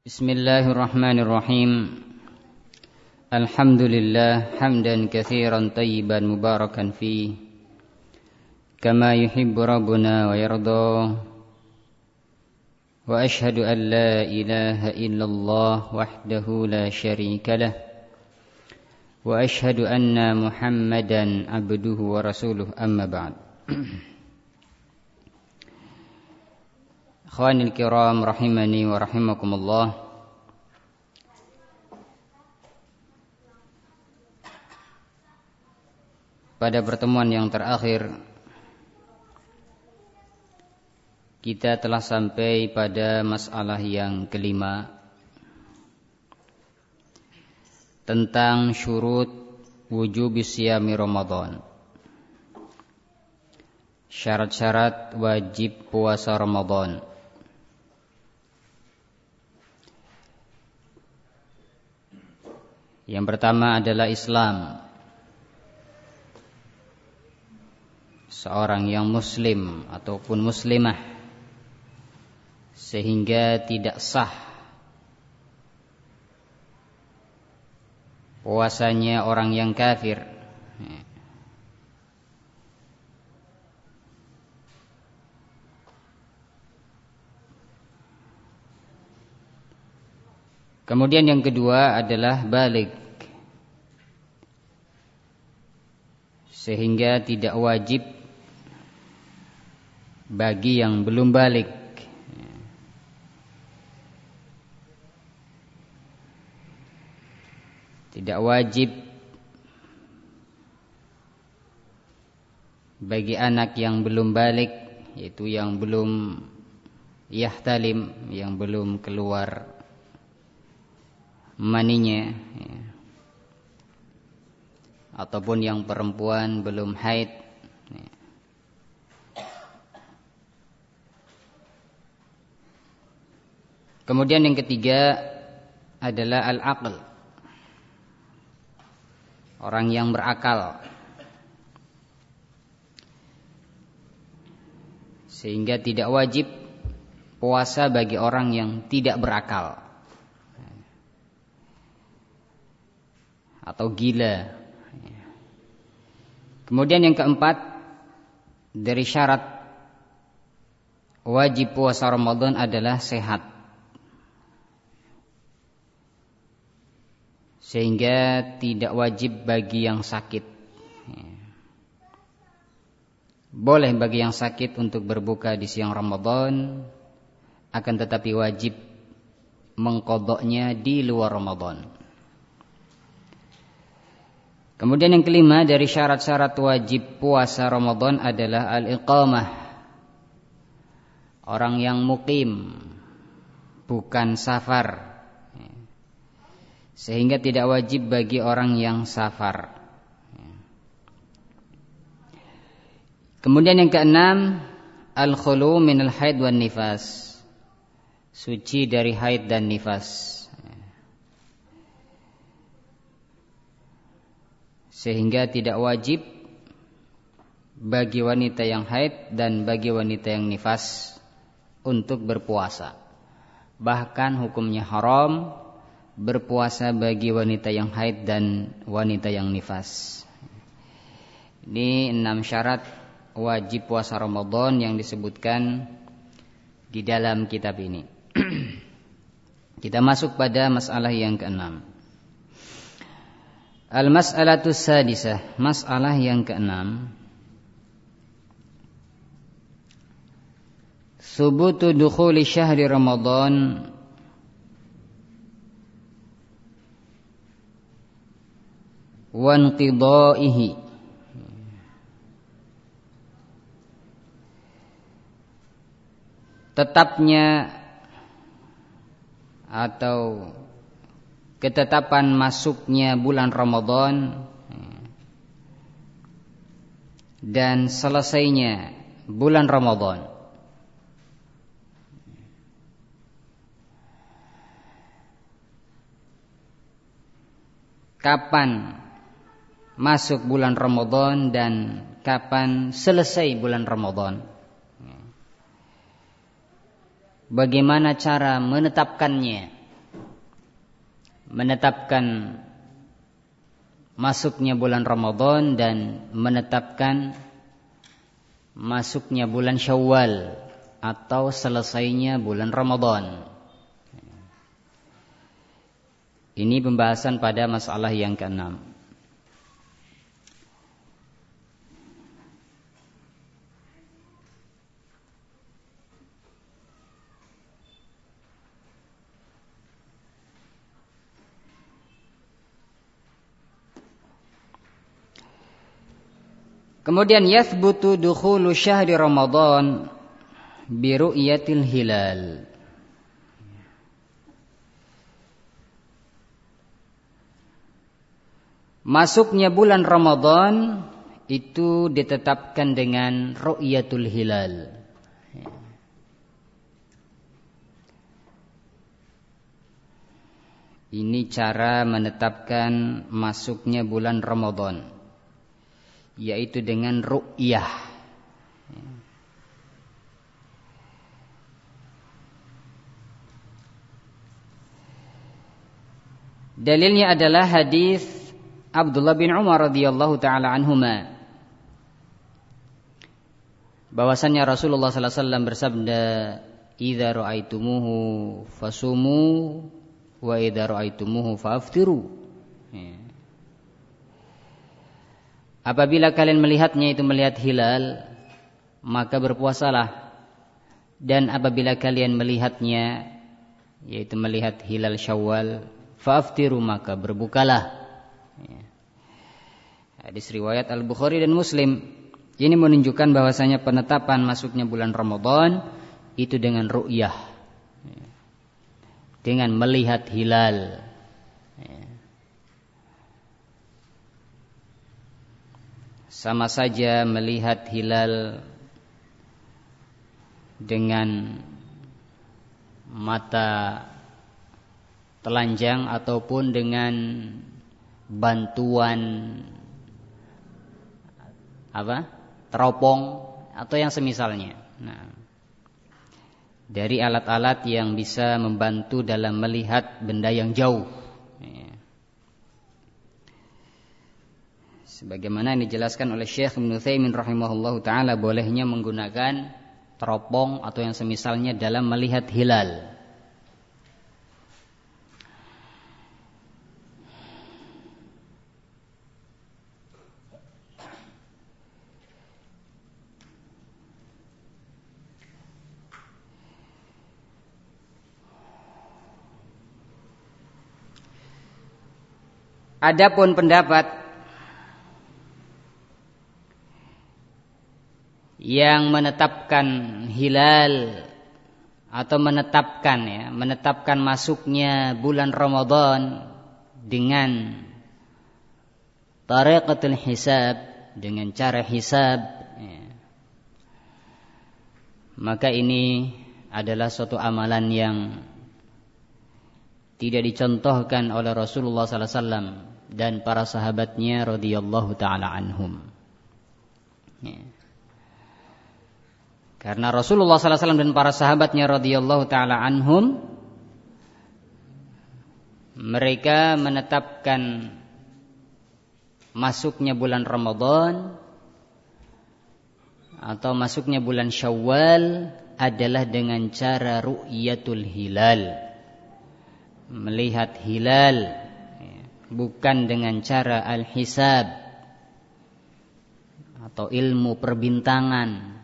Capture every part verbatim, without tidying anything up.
Bismillahirrahmanirrahim. Alhamdulillah hamdan katsiran tayyiban mubarakan fi kama yuhibbu rabbuna wa yarda. Wa ashhadu an la ilaha illallah wahdahu la syarika lah. Wa ashhadu anna Muhammadan abduhu wa rasuluh, amma ba'd. Akhwanil kiram rahimani wa rahimakumullah. Pada pertemuan yang terakhir kita telah sampai pada masalah yang kelima tentang syurut wujub siyami Ramadan. Syarat-syarat wajib puasa Ramadan. Yang pertama adalah Islam. Seorang yang muslim ataupun muslimah, sehingga tidak sah puasanya orang yang kafir. Kemudian yang kedua adalah baligh, sehingga tidak wajib bagi yang belum baligh. Tidak wajib bagi anak yang belum baligh, yaitu yang belum yahtalim, yang belum keluar maninya, ya. Ataupun yang perempuan belum haid, ya. Kemudian yang ketiga adalah al-aql, orang yang berakal, sehingga tidak wajib puasa bagi orang yang tidak berakal atau gila. Kemudian yang keempat dari syarat wajib puasa Ramadan adalah sehat, sehingga tidak wajib bagi yang sakit. Boleh bagi yang sakit untuk berbuka di siang Ramadan, akan tetapi wajib mengqadha'nya di luar Ramadan. Kemudian yang kelima dari syarat-syarat wajib puasa Ramadan adalah al-iqamah, orang yang muqim, bukan safar, sehingga tidak wajib bagi orang yang safar. Kemudian yang keenam, al-khulu minal haid wan nifas, suci dari haid dan nifas, sehingga tidak wajib bagi wanita yang haid dan bagi wanita yang nifas untuk berpuasa. Bahkan hukumnya haram berpuasa bagi wanita yang haid dan wanita yang nifas. Ini enam syarat wajib puasa Ramadan yang disebutkan di dalam kitab ini. Kita masuk pada masalah yang keenam. Al-mas'alatu sadisah, masalah yang keenam. Thubutu dukhuli syahri Ramadan wa inqidha'ihi. Tetapnya atau ketetapan masuknya bulan Ramadan dan selesainya bulan Ramadan. Kapan masuk bulan Ramadan dan kapan selesai bulan Ramadan? Bagaimana cara menetapkannya? menetapkan masuknya bulan Ramadan dan menetapkan masuknya bulan Syawal atau selesainya bulan Ramadan. Ini pembahasan pada masalah yang keenam. Kemudian yathbutu dukhulu syahri Ramadan bi ru'yatil hilal. Masuknya bulan Ramadan itu ditetapkan dengan ru'yatul hilal. Ini cara menetapkan masuknya bulan Ramadan, yaitu dengan ru'yah. Dalilnya adalah hadis Abdullah bin Umar radhiyallahu taala anhuma, bahwasanya Rasulullah sallallahu alaihi wasallam bersabda, "Idza ra'aitumuhu fasumu wa idza ra'aitumuhu faftiru." Apabila kalian melihatnya itu melihat hilal, maka berpuasalah. Dan apabila kalian melihatnya, yaitu melihat hilal Syawal, faftiru, maka berbukalah. Hadis riwayat Al-Bukhari dan Muslim. Ini menunjukkan bahwasanya penetapan masuknya bulan Ramadan itu dengan ru'yah, dengan melihat hilal. Sama saja melihat hilal dengan mata telanjang ataupun dengan bantuan apa? Teropong atau yang semisalnya. Nah, dari alat-alat yang bisa membantu dalam melihat benda yang jauh. Sebagaimana yang dijelaskan oleh Syekh Ibnu Utsaimin rahimahullahu taala, bolehnya menggunakan teropong atau yang semisalnya dalam melihat hilal. Adapun pendapat yang menetapkan hilal atau menetapkan ya, menetapkan masuknya bulan Ramadan dengan tariqatul hisab, dengan cara hisab, ya, maka ini adalah suatu amalan yang tidak dicontohkan oleh Rasulullah sallallahu alaihi wasallam dan para sahabatnya radhiyallahu taala anhum. Ya. Karena Rasulullah sallallahu alaihi wasallam dan para sahabatnya radhiyallahu taala anhum, mereka menetapkan masuknya bulan Ramadan atau masuknya bulan Syawal adalah dengan cara ru'yatul hilal, melihat hilal, bukan dengan cara al-hisab atau ilmu perbintangan.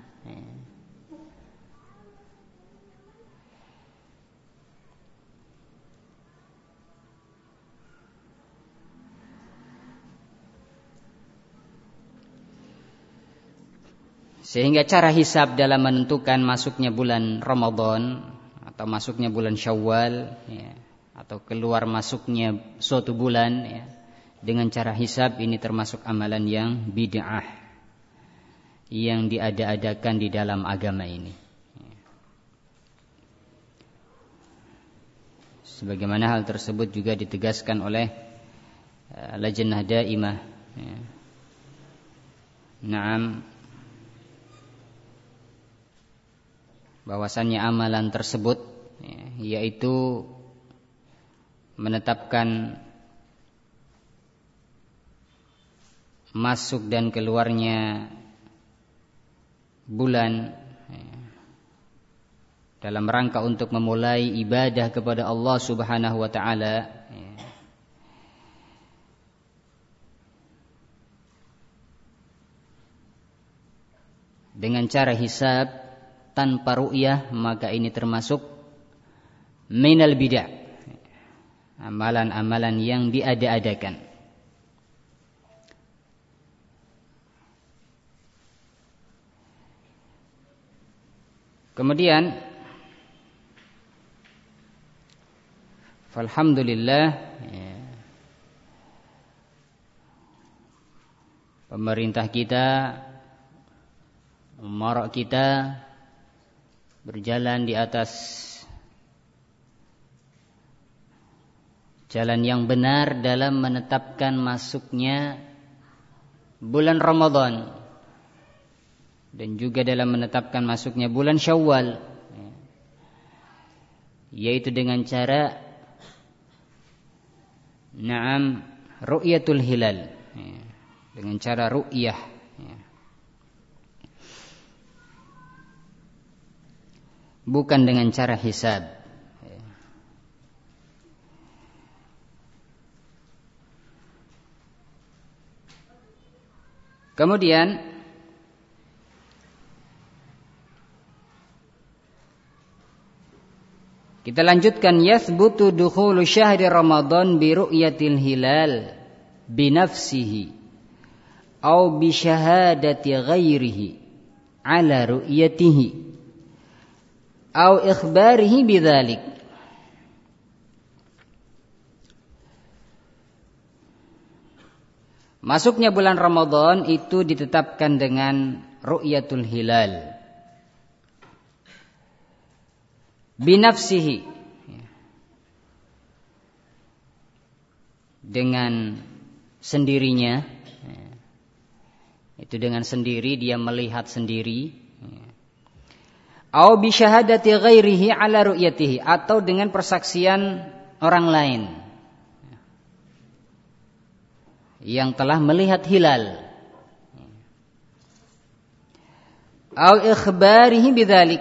Sehingga cara hisab dalam menentukan masuknya bulan Ramadan atau masuknya bulan Syawal, ya, atau keluar masuknya suatu bulan, ya, dengan cara hisab ini termasuk amalan yang bid'ah, yang diada-adakan di dalam agama ini. Sebagaimana hal tersebut juga ditegaskan oleh uh, Lajnah Daimah. Ya. Naam, bahwasannya amalan tersebut, ya, yaitu menetapkan masuk dan keluarnya bulan dalam rangka untuk memulai ibadah kepada Allah Subhanahu wa taala, dengan cara hisab tanpa ru'yah, maka ini termasuk minal bid'ah, amalan-amalan yang diada-adakan. Kemudian alhamdulillah, ya, pemerintah kita, umara kita berjalan di atas jalan yang benar dalam menetapkan masuknya bulan Ramadan dan juga dalam menetapkan masuknya bulan Syawal, yaitu dengan cara na'am ru'yatul hilal, dengan cara ru'yah, bukan dengan cara hisab. Kemudian kita lanjutkan, yathbutu dukhulu syahri Ramadan bi ru'yatil hilal bi nafsihi aw bi syahadati ghairihi ala ru'yatihi aw ikhbarihi bidzalik. Masuknya bulan Ramadan itu ditetapkan dengan ru'yatul hilal binafsihi, dengan sendirinya, itu dengan sendiri, dia melihat sendiri, au bi syahadati ghairihi ala ru'yatihi, atau dengan persaksian orang lain yang telah melihat hilal, au ikhbarihi bidzalik,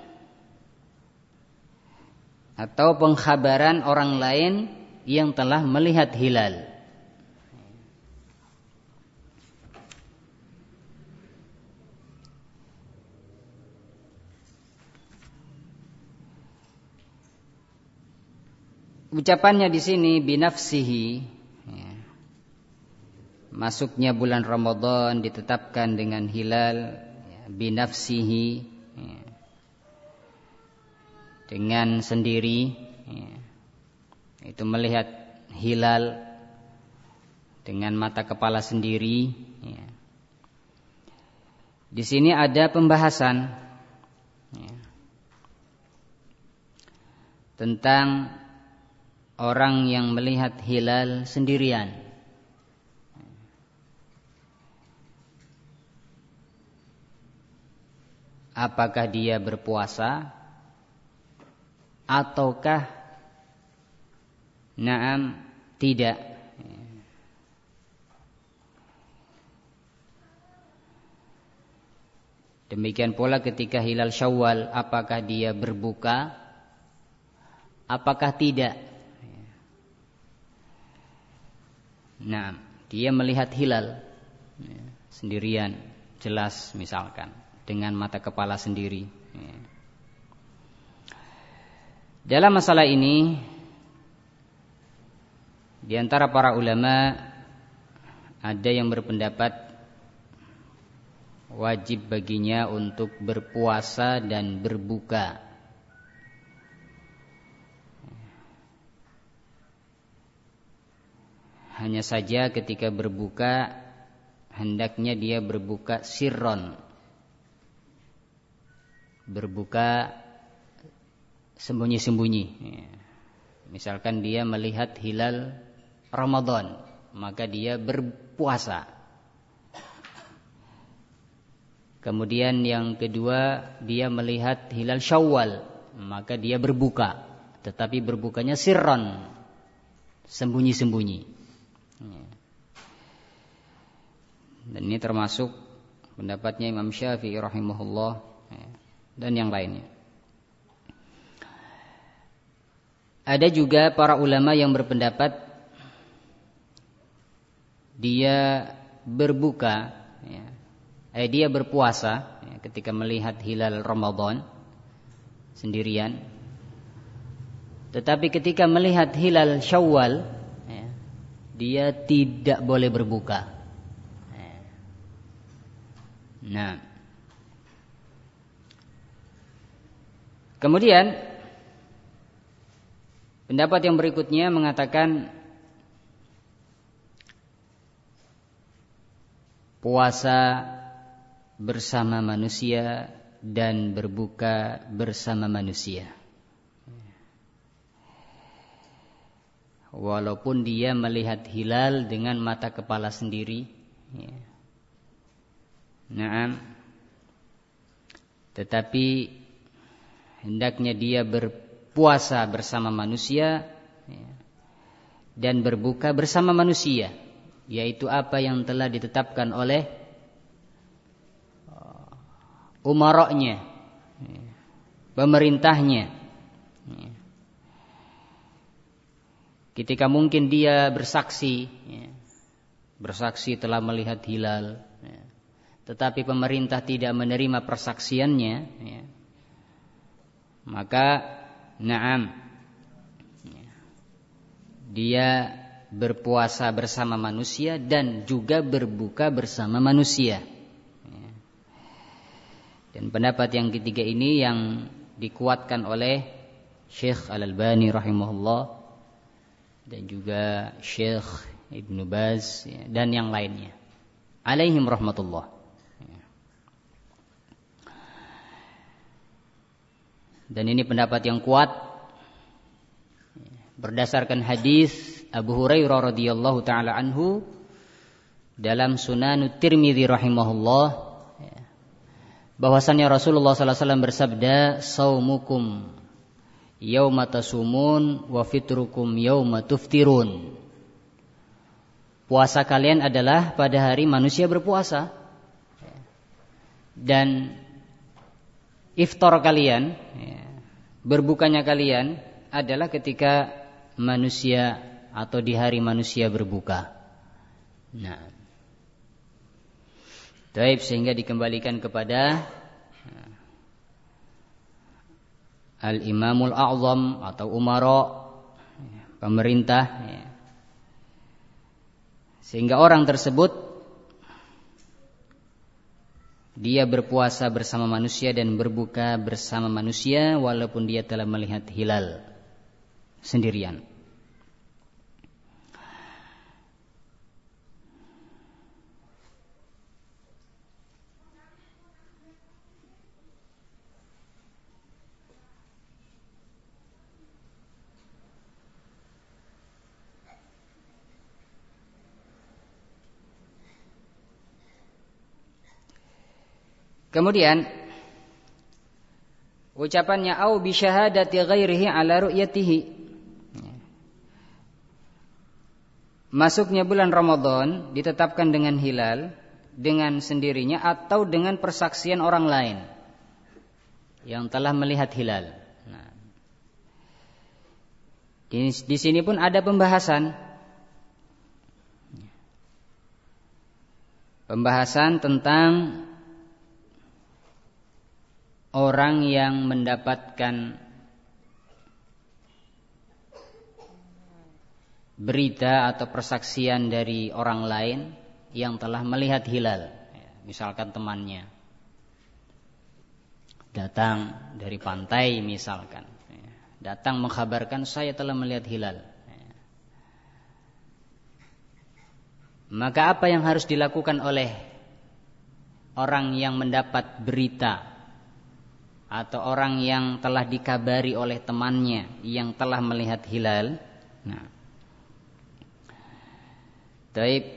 atau pengkhabaran orang lain yang telah melihat hilal. Ucapannya di sini binafsihi, ya. Masuknya bulan Ramadan ditetapkan dengan hilal, ya, binafsihi, ya, dengan sendiri, ya, itu melihat hilal dengan mata kepala sendiri, ya. Di sini ada pembahasan, ya, tentang orang yang melihat hilal sendirian. Apakah dia berpuasa ataukah na'am tidak? Demikian pula ketika hilal Syawal, apakah dia berbuka, apakah tidak? Nah, dia melihat hilal sendirian, jelas misalkan, dengan mata kepala sendiri. Dalam masalah ini, di antara para ulama ada yang berpendapat wajib baginya untuk berpuasa dan berbuka. Hanya saja ketika berbuka, hendaknya dia berbuka sirron, berbuka sembunyi-sembunyi. Misalkan dia melihat hilal Ramadan, maka dia berpuasa. Kemudian yang kedua, dia melihat hilal Syawal, maka dia berbuka, tetapi berbukanya sirron, sembunyi-sembunyi. Dan ini termasuk pendapatnya Imam Syafi'i rahimahullah dan yang lainnya. Ada juga para ulama yang berpendapat dia berbuka, ya, eh, dia berpuasa ya, ketika melihat hilal Ramadan sendirian. Tetapi ketika melihat hilal Syawal, ya, dia tidak boleh berbuka. Nah, kemudian pendapat yang berikutnya mengatakan puasa bersama manusia dan berbuka bersama manusia, walaupun dia melihat hilal dengan mata kepala sendiri, ya. Nah, tetapi hendaknya dia berpuasa bersama manusia, ya, dan berbuka bersama manusia, yaitu apa yang telah ditetapkan oleh umara'nya, pemerintahnya. Ketika mungkin dia bersaksi, bersaksi telah melihat hilal, tetapi pemerintah tidak menerima persaksiannya, maka na'am, dia berpuasa bersama manusia dan juga berbuka bersama manusia. Dan pendapat yang ketiga ini yang dikuatkan oleh Syekh Al-Albani rahimahullah dan juga Syekh Ibnu Baz dan yang lainnya alaihim rahmatullah. Dan ini pendapat yang kuat berdasarkan hadis Abu Hurairah radhiyallahu taala anhu dalam Sunanut Tirmidzi rahimahullah, bahwasannya Rasulullah sallallahu alaihi wasallam bersabda, "Shaumukum yauma tasumun wa fitrukum yauma tuftirun." Puasa kalian adalah pada hari manusia berpuasa, dan iftar kalian, berbukanya kalian adalah ketika manusia atau di hari manusia berbuka. Nah, taib, sehingga dikembalikan kepada Al-Imamul A'zam atau umara, pemerintah, sehingga orang tersebut dia berpuasa bersama manusia dan berbuka bersama manusia walaupun dia telah melihat hilal sendirian. Kemudian ucapannya au bi syahadati ghairihi ala ru'yatihi. Masuknya bulan Ramadan ditetapkan dengan hilal dengan sendirinya atau dengan persaksian orang lain yang telah melihat hilal. Nah, di, di sini pun ada pembahasan. Pembahasan tentang orang yang mendapatkan berita atau persaksian dari orang lain yang telah melihat hilal, misalkan temannya datang dari pantai, misalkan datang mengkhabarkan saya telah melihat hilal, maka apa yang harus dilakukan oleh orang yang mendapat berita atau orang yang telah dikabari oleh temannya yang telah melihat hilal? Nah, taib.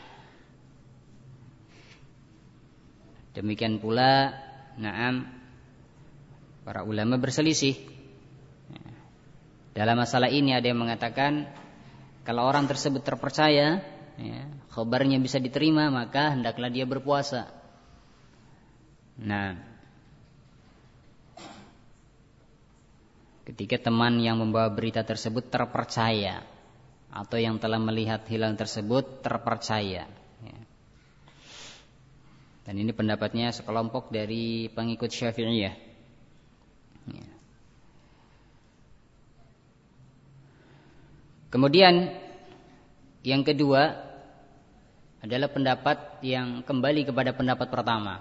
Demikian pula, na'am, para ulama berselisih dalam masalah ini. Ada yang mengatakan Kalau orang tersebut terpercaya, ya, khabarnya bisa diterima, maka hendaklah dia berpuasa. Nah, ketika teman yang membawa berita tersebut terpercaya, atau yang telah melihat hilal tersebut terpercaya, ya. Dan ini pendapatnya sekelompok dari pengikut Syafi'iyah, ya. Kemudian yang kedua adalah pendapat yang kembali kepada pendapat pertama.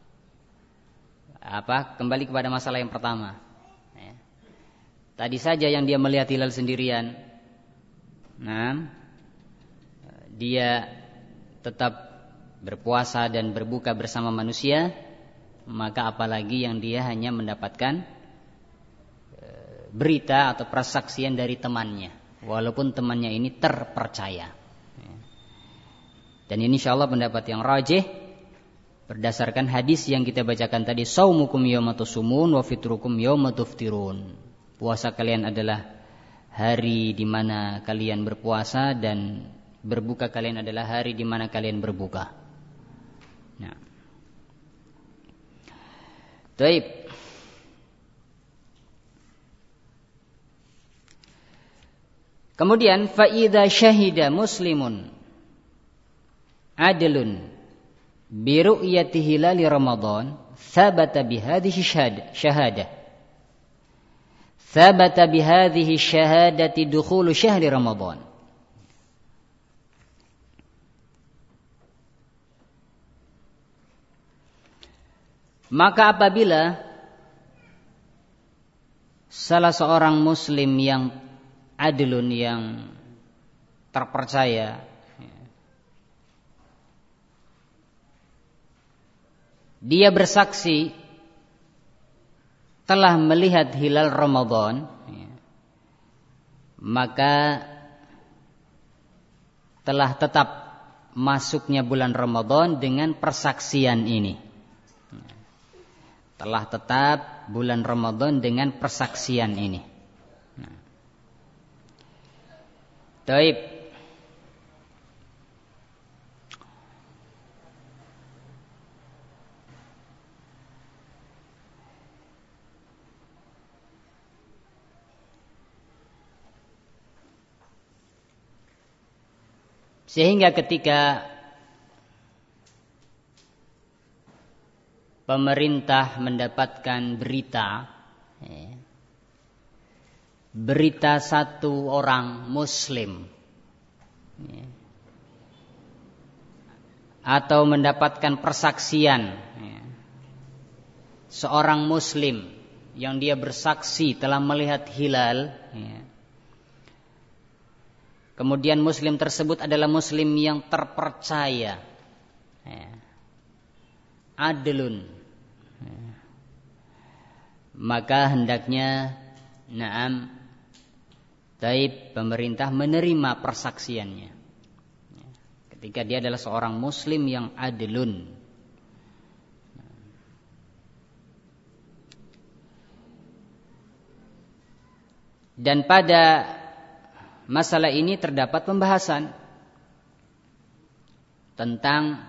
Apa? Kembali kepada masalah yang pertama. Ya. Tadi saja yang dia melihat hilal sendirian, nah, dia tetap berpuasa dan berbuka bersama manusia, maka apalagi yang dia hanya mendapatkan berita atau persaksian dari temannya, walaupun temannya ini terpercaya. Dan ini insyaallah pendapat yang rajih berdasarkan hadis yang kita bacakan tadi, saumukum yauma tusumun wa fitrukum yauma tuftirun. Puasa kalian adalah hari di mana kalian berpuasa, dan berbuka kalian adalah hari di mana kalian berbuka. Nah. Baik. Kemudian fa idza syahida muslimun adlun bi ru'yati hilali Ramadan thabata bi hadhihi syahadah thabata bi hadhihi syahadati dukhulu syahri Ramadan. Maka apabila salah seorang muslim yang adlun, yang terpercaya, dia bersaksi telah melihat hilal Ramadan, maka telah tetap masuknya bulan Ramadan dengan persaksian ini. Telah tetap bulan Ramadan dengan persaksian ini. Nah. Taib. Sehingga ketika pemerintah mendapatkan berita, berita satu orang muslim, atau mendapatkan persaksian seorang muslim yang dia bersaksi telah melihat hilal, kemudian muslim tersebut adalah muslim yang terpercaya, adlun, maka hendaknya na'am taib pemerintah menerima persaksiannya ketika dia adalah seorang muslim yang adlun. Dan pada masalah ini terdapat pembahasan tentang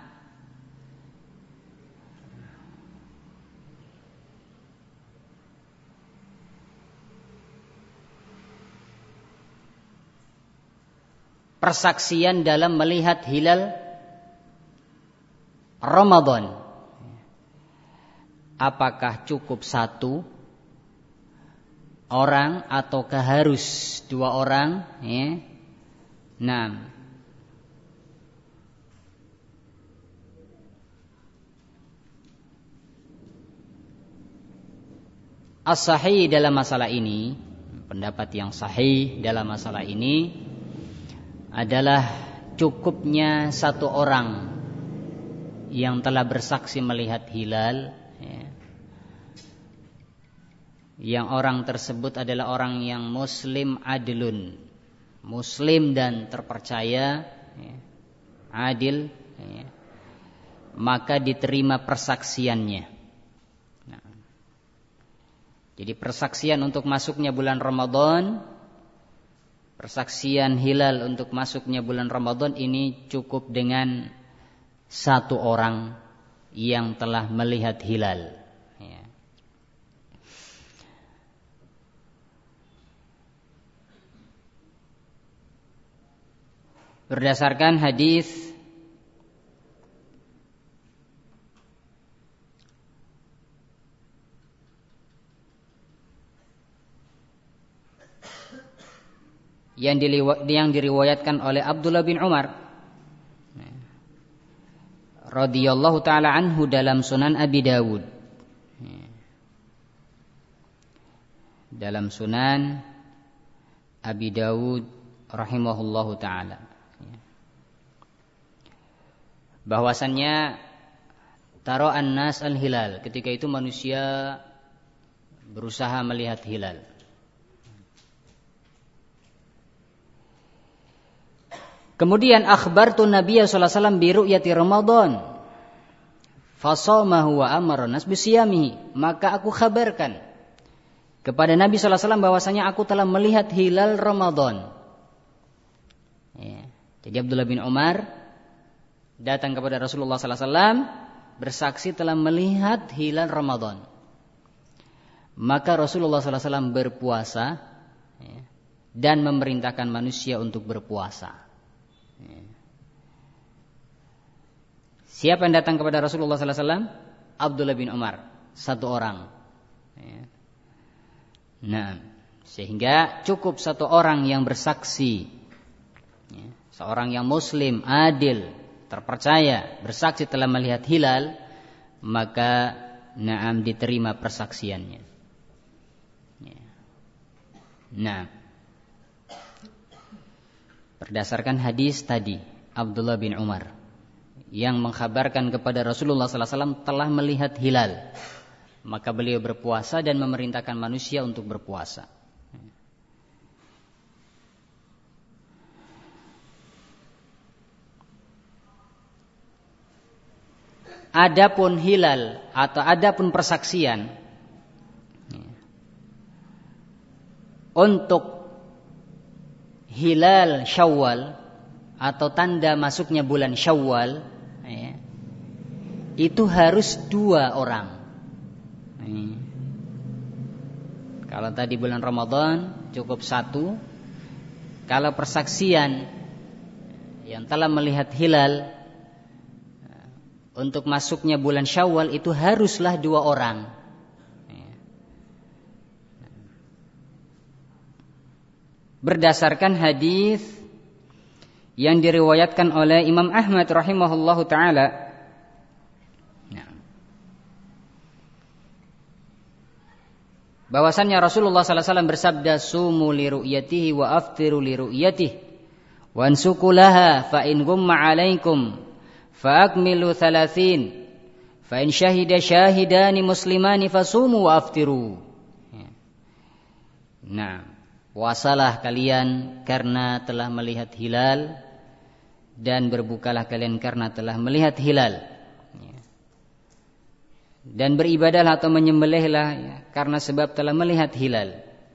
persaksian dalam melihat hilal Ramadan. Apakah cukup satu orang ataukah harus dua orang? Ya. Nah, as-sahih dalam masalah ini, pendapat yang sahih dalam masalah ini adalah cukupnya satu orang yang telah bersaksi melihat hilal, ya. Yang orang tersebut adalah orang yang muslim adlun, muslim dan terpercaya, ya. Adil, ya. Maka diterima persaksiannya. Nah. Jadi persaksian untuk masuknya bulan Ramadan, persaksian hilal untuk masuknya bulan Ramadan ini cukup dengan satu orang yang telah melihat hilal. Ya. Berdasarkan hadis yang diriwayatkan oleh Abdullah bin Umar radhiyallahu taala anhu dalam Sunan Abi Dawud. Dalam Sunan Abi Dawud rahimahullahu taala. Bahwasannya tara'an nas al-hilal, ketika itu manusia berusaha melihat hilal. Kemudian akhbartu Nabiya sallallahu alaihi wasallam bi ru'yati Ramadan. Fasamahu wa amara nas bisiyamihi. Maka aku kabarkan kepada Nabi sallallahu alaihi wasallam bahwasanya aku telah melihat hilal Ramadan. Ya. Jadi Abdullah bin Umar datang kepada Rasulullah sallallahu alaihi wasallam bersaksi telah melihat hilal Ramadan. Maka Rasulullah sallallahu alaihi wasallam berpuasa ya, dan memerintahkan manusia untuk berpuasa. Siapa yang datang kepada Rasulullah sallallahu alaihi wasallam? Abdullah bin Umar, satu orang. Nah, sehingga cukup satu orang yang bersaksi, seorang yang muslim, adil, terpercaya, bersaksi telah melihat hilal, maka na'am diterima persaksiannya. Nah, berdasarkan hadis tadi Abdullah bin Umar yang mengkhabarkan kepada Rasulullah sallallahu alaihi wasallam telah melihat hilal, maka beliau berpuasa dan memerintahkan manusia untuk berpuasa. Adapun hilal atau adapun persaksian untuk hilal Syawal atau tanda masuknya bulan Syawal ya, itu harus dua orang. Ya. Kalau tadi bulan Ramadan cukup satu. Kalau persaksian yang telah melihat hilal untuk masuknya bulan Syawal itu haruslah dua orang. Ya. Berdasarkan hadis yang diriwayatkan oleh Imam Ahmad rahimahullahu taala, bahwasannya Rasulullah sallallahu alaihi wasallam bersabda, "Sumu li ru'yatihi wa aftiru li ru'yatihi wa ansuku laha fa in gumma 'alaikum fa akmilu thalathin fa in syahida syahidani muslimani fasumu wa aftiru." Nah, puasalah kalian karena telah melihat hilal dan berbukalah kalian karena telah melihat hilal. Dan beribadahlah atau menyembelihlah ya, karena sebab telah melihat hilal.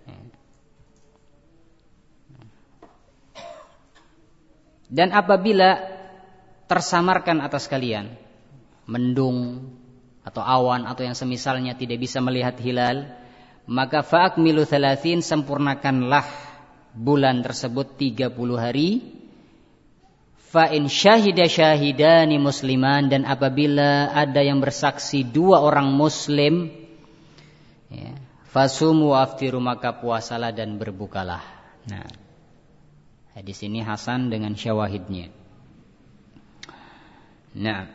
Dan apabila tersamarkan atas kalian mendung atau awan atau yang semisalnya tidak bisa melihat hilal, maka fa'akmilu thalathin, sempurnakanlah bulan tersebut tiga puluh hari. Fa in syahida syahidani musliman, dan apabila ada yang bersaksi dua orang muslim ya, fasumu wa aftiru, maka puasalah dan berbukalah. Nah, hadis ini hasan dengan syawahidnya. Nah,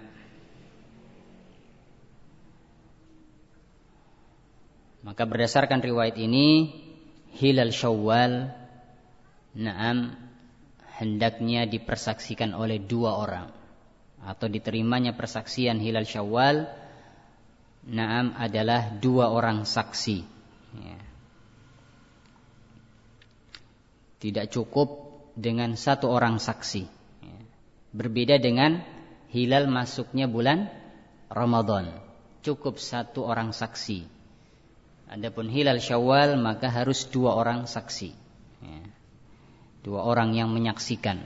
maka berdasarkan riwayat ini hilal Syawal na'am hendaknya dipersaksikan oleh dua orang, atau diterimanya persaksian hilal Syawal na'am adalah dua orang saksi ya. Tidak cukup dengan satu orang saksi ya. Berbeda dengan hilal masuknya bulan Ramadan, cukup satu orang saksi. Adapun hilal Syawal maka harus dua orang saksi ya. dua orang yang menyaksikan.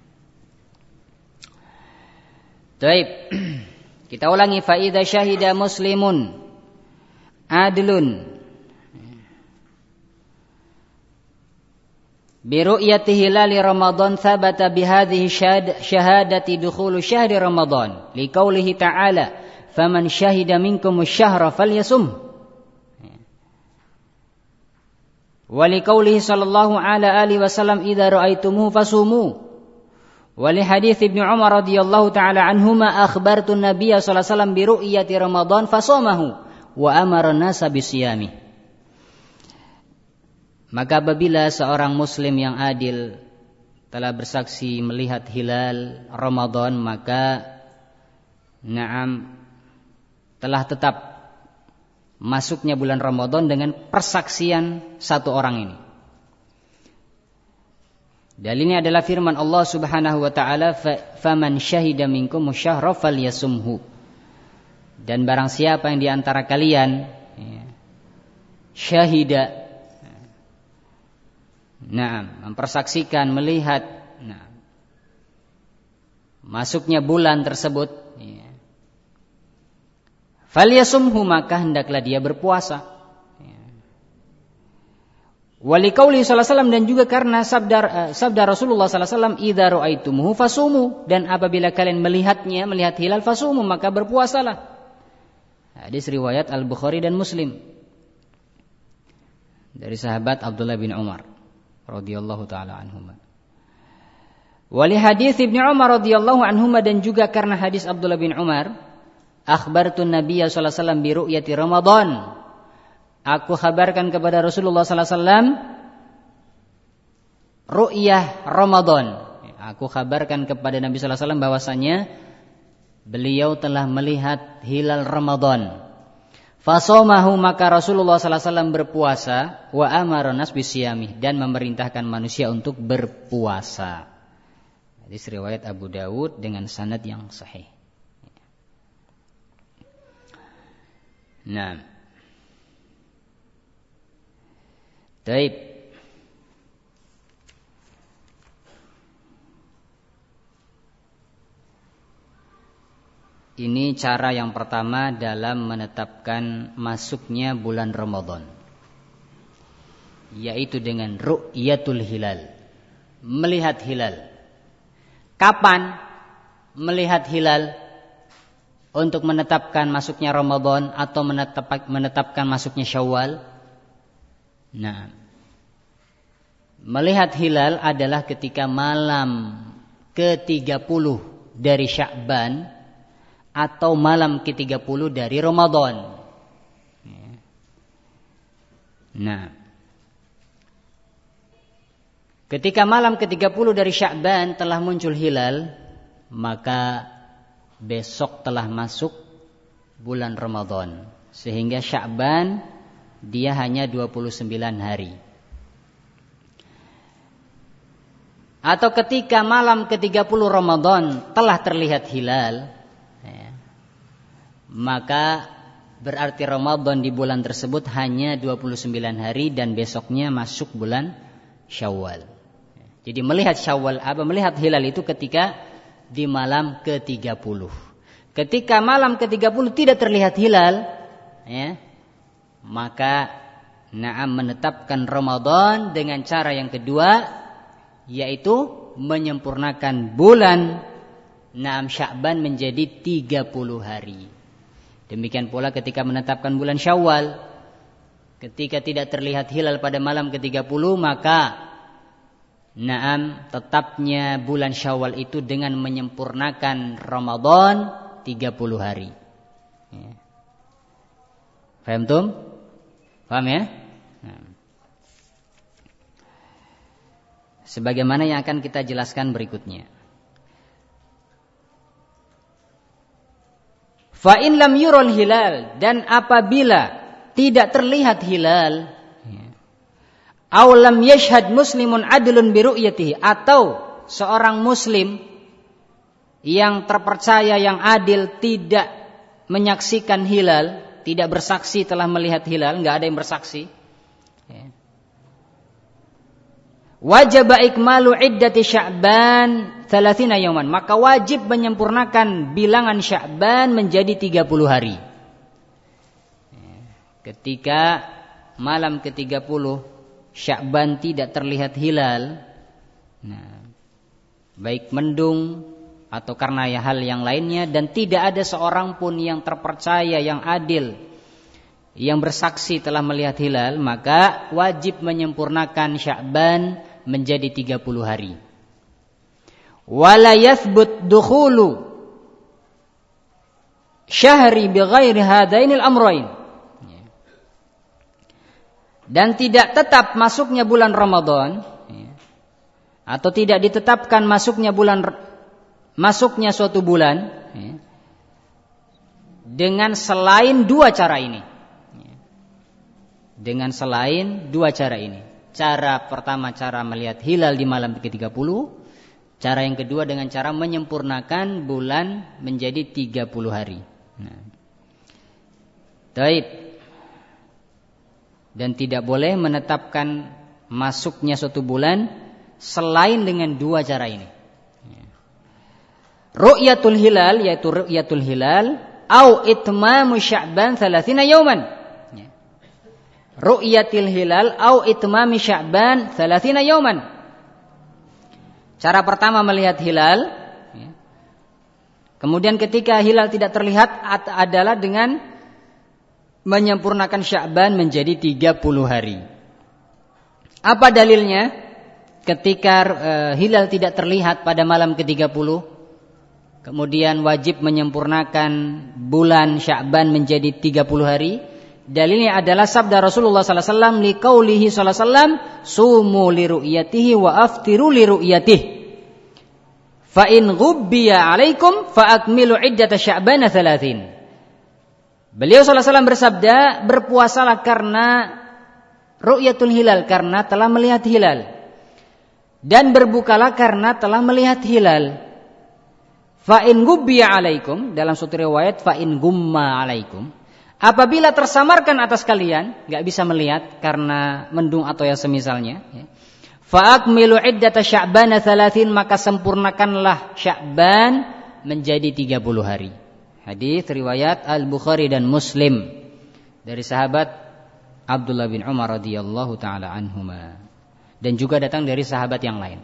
Baik. Kita ulangi, fa idza syahida muslimun adlun bi ru'yati hilali Ramadan thabata bi hadhihi syahadati dukhulu syahri Ramadan li qoulihi ta'ala faman syahida minkum asy-syahra falyasum wa li qoulihi sallallahu ala alihi wasallam idza ra'aitumuhu fasumu wa li hadits Ibnu Umar radhiyallahu taala anhuma akhbartu an-nabiy sallallahu alaihi wasallam bi ru'yati Ramadan fasamahu wa amara an-nasa bisiyami. Maka apabila seorang muslim yang adil telah bersaksi melihat hilal Ramadan, maka na'am telah tetap masuknya bulan Ramadan dengan persaksian satu orang ini. Dalilnya adalah firman Allah Subhanahu wa taala, "Faman syahida minkum syahra falyasumhu." Dan barang siapa yang di antara kalian ya, syahida, nah, mempersaksikan melihat nah, masuknya bulan tersebut, ya, falyasumhu, maka hendaklah dia berpuasa. Ya. Wali qauli sallallahu alaihi wasallam, dan juga karena sabda uh, sabda Rasulullah sallallahu alaihi wasallam, idza ra'aitumuhu fasumu, dan apabila kalian melihatnya, melihat hilal, fasumu, maka berpuasalah. Hadis riwayat Al-Bukhari dan Muslim dari sahabat Abdullah bin Umar radhiyallahu taala anhuma. Wali hadis Ibnu Umar radhiyallahu anhuma, dan juga karena hadis Abdullah bin Umar, akhbartu Nabiy sallallahu alaihi wasallam bi ru'yati Ramadan. Aku kabarkan kepada Rasulullah sallallahu alaihi wasallam ru'yah Ramadan. Aku kabarkan kepada Nabi sallallahu alaihi wasallam bahwasanya beliau telah melihat hilal Ramadan. Fasomahu, maka Rasulullah sallallahu alaihi wasallam berpuasa, wa amara nas bisiyamih, dan memerintahkan manusia untuk berpuasa. Hadis riwayat Abu Dawud dengan sanad yang sahih. Nah, baik. Ini cara yang pertama dalam menetapkan masuknya bulan Ramadan, yaitu dengan ru'yatul hilal, melihat hilal. Kapan melihat hilal untuk menetapkan masuknya Ramadan atau menetap, menetapkan masuknya Syawal? Nah, melihat hilal adalah ketika malam ke tiga puluh dari Sya'ban atau malam ke tiga puluh dari Ramadan. Nah, ketika malam ke tiga puluh dari Sya'ban telah muncul hilal, maka besok telah masuk bulan Ramadan. Sehingga Sya'ban dia hanya dua puluh sembilan hari. Atau ketika malam ke tiga puluh Ramadan telah terlihat hilal, maka berarti Ramadan di bulan tersebut hanya dua puluh sembilan hari dan besoknya masuk bulan Syawal. Jadi melihat Syawal apa melihat hilal itu ketika di malam ke tiga puluh. Ketika malam ke tiga puluh tidak terlihat hilal, ya, maka na'am menetapkan Ramadan dengan cara yang kedua, yaitu menyempurnakan bulan na'am Sya'ban menjadi tiga puluh hari. Demikian pula ketika menetapkan bulan Syawal, ketika tidak terlihat hilal pada malam ke tiga puluh, maka na'am tetapnya bulan Syawal itu dengan menyempurnakan Ramadan tiga puluh hari. Ya. Faham tum? Paham ya? Nah. Sebagaimana yang akan kita jelaskan berikutnya. Fa in lam yural hilal, dan apabila tidak terlihat hilal, aw lam yashhad muslimun adlun bi ru'yatihi, atau seorang muslim yang terpercaya yang adil tidak menyaksikan hilal, tidak bersaksi telah melihat hilal, enggak ada yang bersaksi. wajib ikmalu iddati Sya'ban thalathina yawman, maka wajib menyempurnakan bilangan Sya'ban menjadi tiga puluh hari. Ketika malam ke tiga puluh Sya'ban tidak terlihat hilal, nah, baik mendung atau karena ya hal yang lainnya, dan tidak ada seorang pun yang terpercaya, yang adil, yang bersaksi telah melihat hilal, maka wajib menyempurnakan Sya'ban menjadi tiga puluh hari. Wala yathbut dukhulu syahri bighairi hadainil amrain, dan tidak tetap masuknya bulan Ramadan, atau tidak ditetapkan masuknya bulan masuknya suatu bulan dengan selain dua cara ini. Dengan selain dua cara ini. Cara pertama, cara melihat hilal di malam ke tiga puluh. Cara yang kedua dengan cara menyempurnakan bulan menjadi tiga puluh hari. Nah. Taib. Dan tidak boleh menetapkan masuknya suatu bulan selain dengan dua cara ini. Ru'yatul hilal, yaitu ru'yatul hilal, au itmamu Sya'ban thalathina yawman. Ru'yatil hilal au itmami Sya'ban thalathina yawman. Cara pertama melihat hilal, kemudian ketika hilal tidak terlihat adalah dengan menyempurnakan Sya'ban menjadi tiga puluh hari. Apa dalilnya? Ketika uh, hilal tidak terlihat pada malam ke tiga puluh, kemudian wajib menyempurnakan bulan Sya'ban menjadi tiga puluh hari. Dalilnya adalah sabda Rasulullah sallallahu alaihi wasallam liqaulihi sallallahu alaihi wasallam sumu li ru'yatihi wa aftiru li ru'yatihi fa in ghubbiya 'alaikum fa akmilu iddata Sya'ban thalathin. Beliau sallallahu alaihi wasallam bersabda, berpuasalah karena ru'yatul hilal, karena telah melihat hilal, dan berbukalah karena telah melihat hilal. Fa in ghubbiya 'alaikum, dalam suatu riwayat fa in gumma 'alaikum, apabila tersamarkan atas kalian, nggak bisa melihat karena mendung atau yang semisalnya, fa akmilu iddata Sya'ban thalathin, maka sempurnakanlah Sya'ban menjadi tiga puluh hari. Hadis riwayat Al-Bukhari dan Muslim dari sahabat Abdullah bin Umar radhiyallahu taala anhuma, dan juga datang dari sahabat yang lain.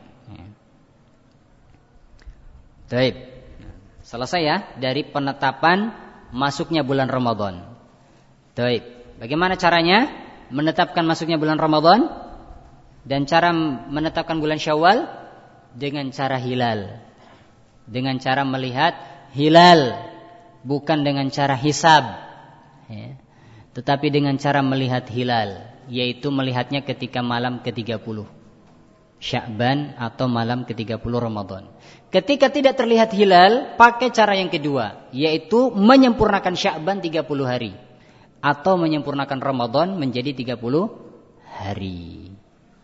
Baik. Selesai ya dari penetapan masuknya bulan Ramadan. Baik, bagaimana caranya menetapkan masuknya bulan Ramadan dan cara menetapkan bulan Syawal? Dengan cara hilal, dengan cara melihat hilal, bukan dengan cara hisab, ya, tetapi dengan cara melihat hilal, yaitu melihatnya ketika malam ke tiga puluh Sya'ban atau malam ke tiga puluh Ramadan. Ketika tidak terlihat hilal, pakai cara yang kedua, yaitu menyempurnakan Sya'ban tiga puluh hari atau menyempurnakan Ramadan menjadi tiga puluh hari.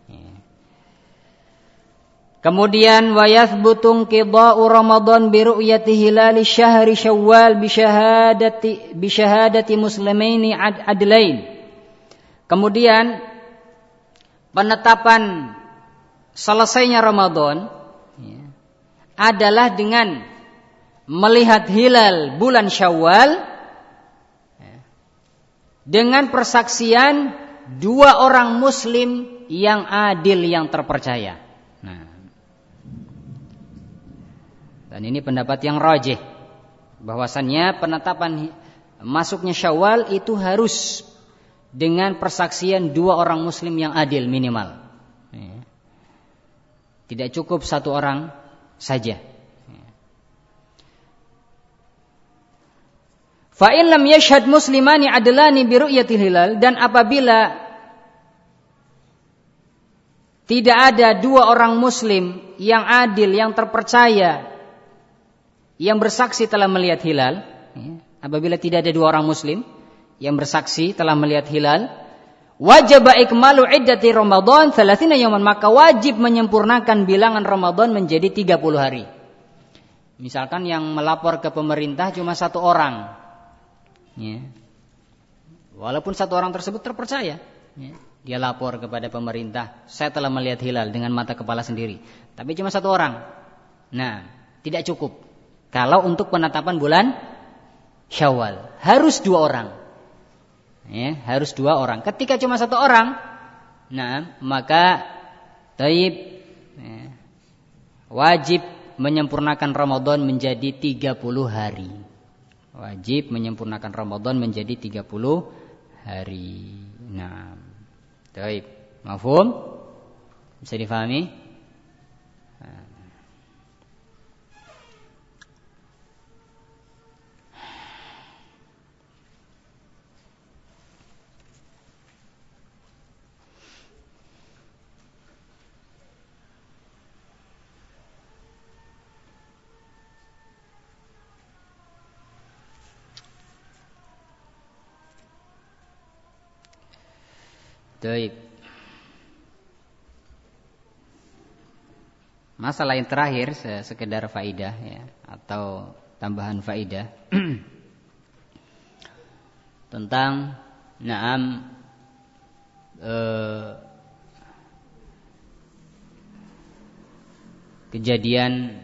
Kemudian wa yathbutu qida'u Ramadan bi ru'yati hilali syahri Syawal bi syahadati bi syahadati muslimaini adlain. Kemudian penetapan selesainya Ramadan ya, adalah dengan melihat hilal bulan Syawal ya, dengan persaksian dua orang muslim yang adil, yang terpercaya. Nah, dan ini pendapat yang rajih, bahwasannya penetapan masuknya Syawal itu harus dengan persaksian dua orang muslim yang adil minimal. Ya. Tidak cukup satu orang saja. Fa in lam yashhad muslimani adlani bi ru'yatil hilal, dan apabila tidak ada dua orang muslim yang adil, yang terpercaya, yang bersaksi telah melihat hilal, apabila tidak ada dua orang muslim yang bersaksi telah melihat hilal, wajib ikmalu iddati Ramadan thalathina yawman, maka wajib menyempurnakan bilangan Ramadan menjadi tiga puluh hari. Misalkan yang melapor ke pemerintah cuma satu orang, ya. Walaupun satu orang tersebut terpercaya, ya. dia lapor kepada pemerintah, saya telah melihat hilal dengan mata kepala sendiri. Tapi cuma satu orang. Nah, tidak cukup. Kalau untuk penetapan bulan Syawal, harus dua orang. Ya, harus dua orang. Ketika cuma satu orang, nah, maka taib ya, wajib menyempurnakan Ramadan menjadi tiga puluh hari. Wajib menyempurnakan Ramadan menjadi tiga puluh hari. Nah, taib. Mafhum? Bisa difahami? Baik. Masalah yang terakhir sekedar faidah ya, atau tambahan faidah tentang naam eh, kejadian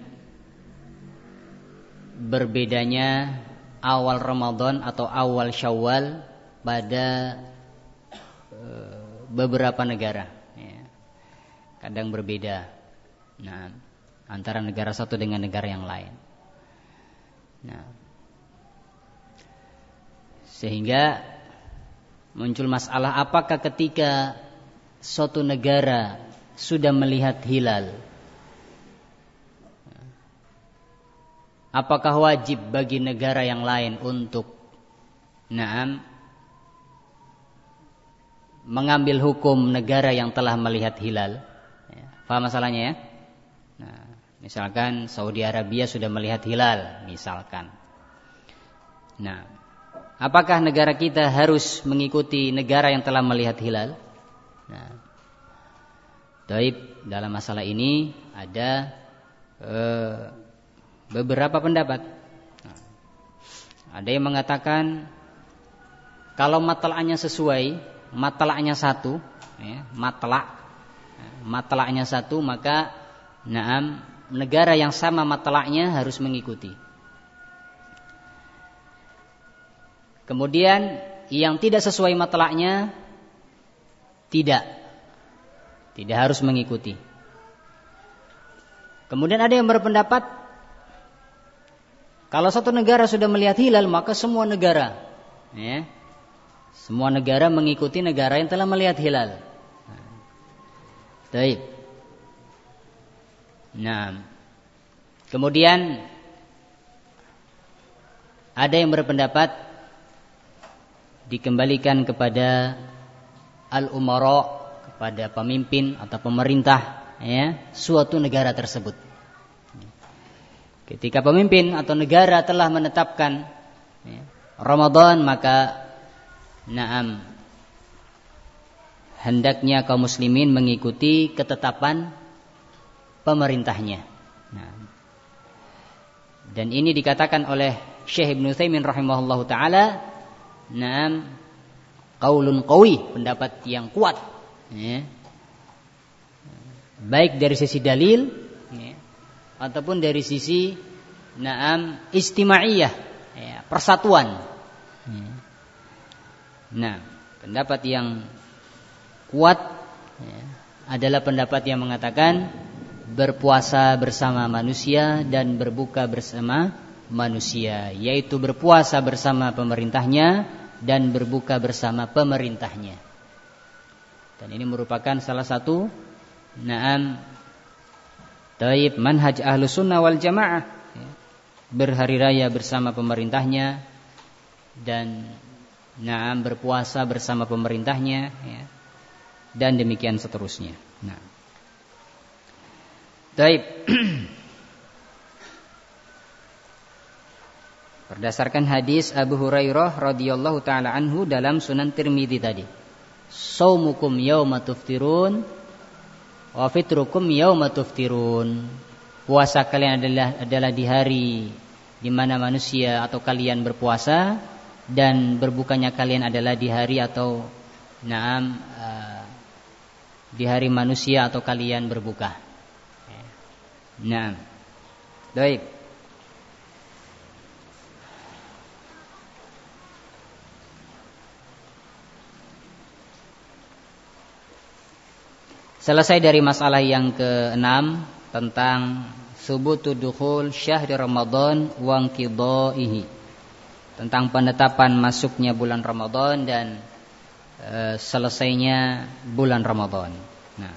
berbedanya awal Ramadan atau awal Syawal pada eh, beberapa negara ya. Kadang berbeda nah, antara negara satu dengan negara yang lain. Nah, sehingga muncul masalah apakah ketika suatu negara sudah melihat hilal, apakah wajib bagi negara yang lain untuk naam mengambil hukum negara yang telah melihat hilal? Ya, paham masalahnya ya? Nah, misalkan Saudi Arabia sudah melihat hilal, misalkan. Nah, apakah negara kita harus mengikuti negara yang telah melihat hilal? Nah, taib, dalam masalah ini ada eh, beberapa pendapat. Nah, ada yang mengatakan kalau matla'nya sesuai, matla'nya satu, ya, matla', matla'nya satu, maka naam negara yang sama matla'nya harus mengikuti. Kemudian yang tidak sesuai matla'nya tidak, tidak harus mengikuti. Kemudian ada yang berpendapat kalau satu negara sudah melihat hilal, maka semua negara, ya, semua negara mengikuti negara yang telah melihat hilal. Baik. Nah, kemudian ada yang berpendapat dikembalikan kepada al-umara, kepada pemimpin atau pemerintah ya, suatu negara tersebut. Ketika pemimpin atau negara telah menetapkan ya, Ramadan, maka naam hendaknya kaum muslimin mengikuti ketetapan pemerintahnya. Nah, dan ini dikatakan oleh Syekh Ibnu Utsaimin rahimahullahu taala, naam qaulun qawi, pendapat yang kuat ya. Baik dari sisi dalil ya, ataupun dari sisi naam istimaiyah ya, persatuan ya. Nah, pendapat yang kuat ya, adalah pendapat yang mengatakan berpuasa bersama manusia dan berbuka bersama manusia, yaitu berpuasa bersama pemerintahnya dan berbuka bersama pemerintahnya. Dan ini merupakan salah satu naam taib manhaj ahlus sunnah wal jamaah ya, berhari raya bersama pemerintahnya dan naam berpuasa bersama pemerintahnya ya, dan demikian seterusnya. Nah, taib. Berdasarkan hadis Abu Hurairah radhiyallahu taala anhu dalam Sunan Tirmidzi tadi, shaumukum yauma tuftirun wa fitrukum yauma tuftirun. Puasa kalian adalah adalah di hari di mana manusia atau kalian berpuasa, dan berbukanya kalian adalah di hari atau naam uh, di hari manusia atau kalian berbuka. Nah, baik. Selesai dari masalah yang keenam tentang subutu dukhul syahri Ramadan wa inqidaihi, tentang penetapan masuknya bulan Ramadan dan e, selesainya bulan Ramadan. Nah,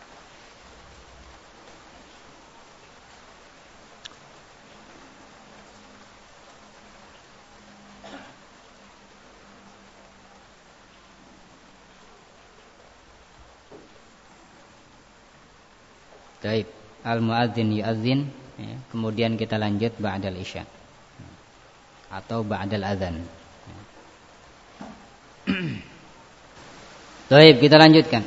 baik, al-muadzin yuadzin, ya, kemudian kita lanjut ba'dal isya atau ba'dal adzan. Baik, kita lanjutkan.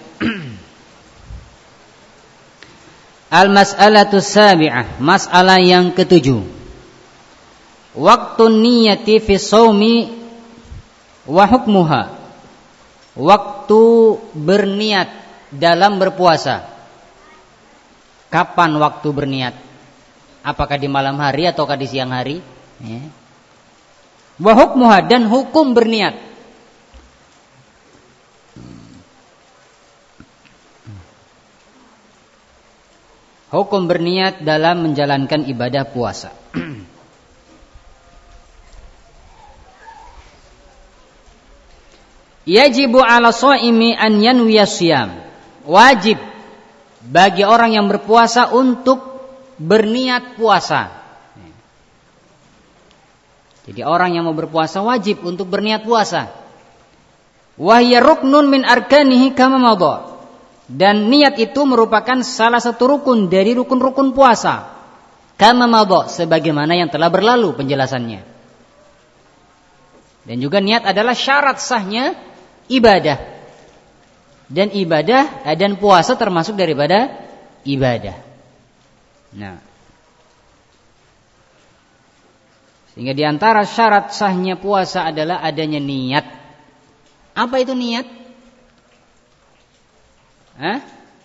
Al-mas'alatu sabi'ah, masalah yang ketujuh. Waktu niyati fi shaumi wa hukmuha. Waktu berniat dalam berpuasa. Kapan waktu berniat? Apakah di malam hari ataukah di siang hari? Ya. Wa hukmuha, dan hukum berniat. Hukum berniat dalam menjalankan ibadah puasa. Yajibu 'ala shaimi an yanwiya shiyam. Wajib bagi orang yang berpuasa untuk berniat puasa. Jadi orang yang mau berpuasa wajib untuk berniat puasa. Wa hiya ruknun min arkanihi kama madha. Dan niat itu merupakan salah satu rukun dari rukun-rukun puasa. Kama madha, sebagaimana yang telah berlalu penjelasannya. Dan juga niat adalah syarat sahnya ibadah. Dan ibadah dan puasa termasuk daripada ibadah. Nah, sehingga di antara syarat sahnya puasa adalah adanya niat. Apa itu niat? Hah?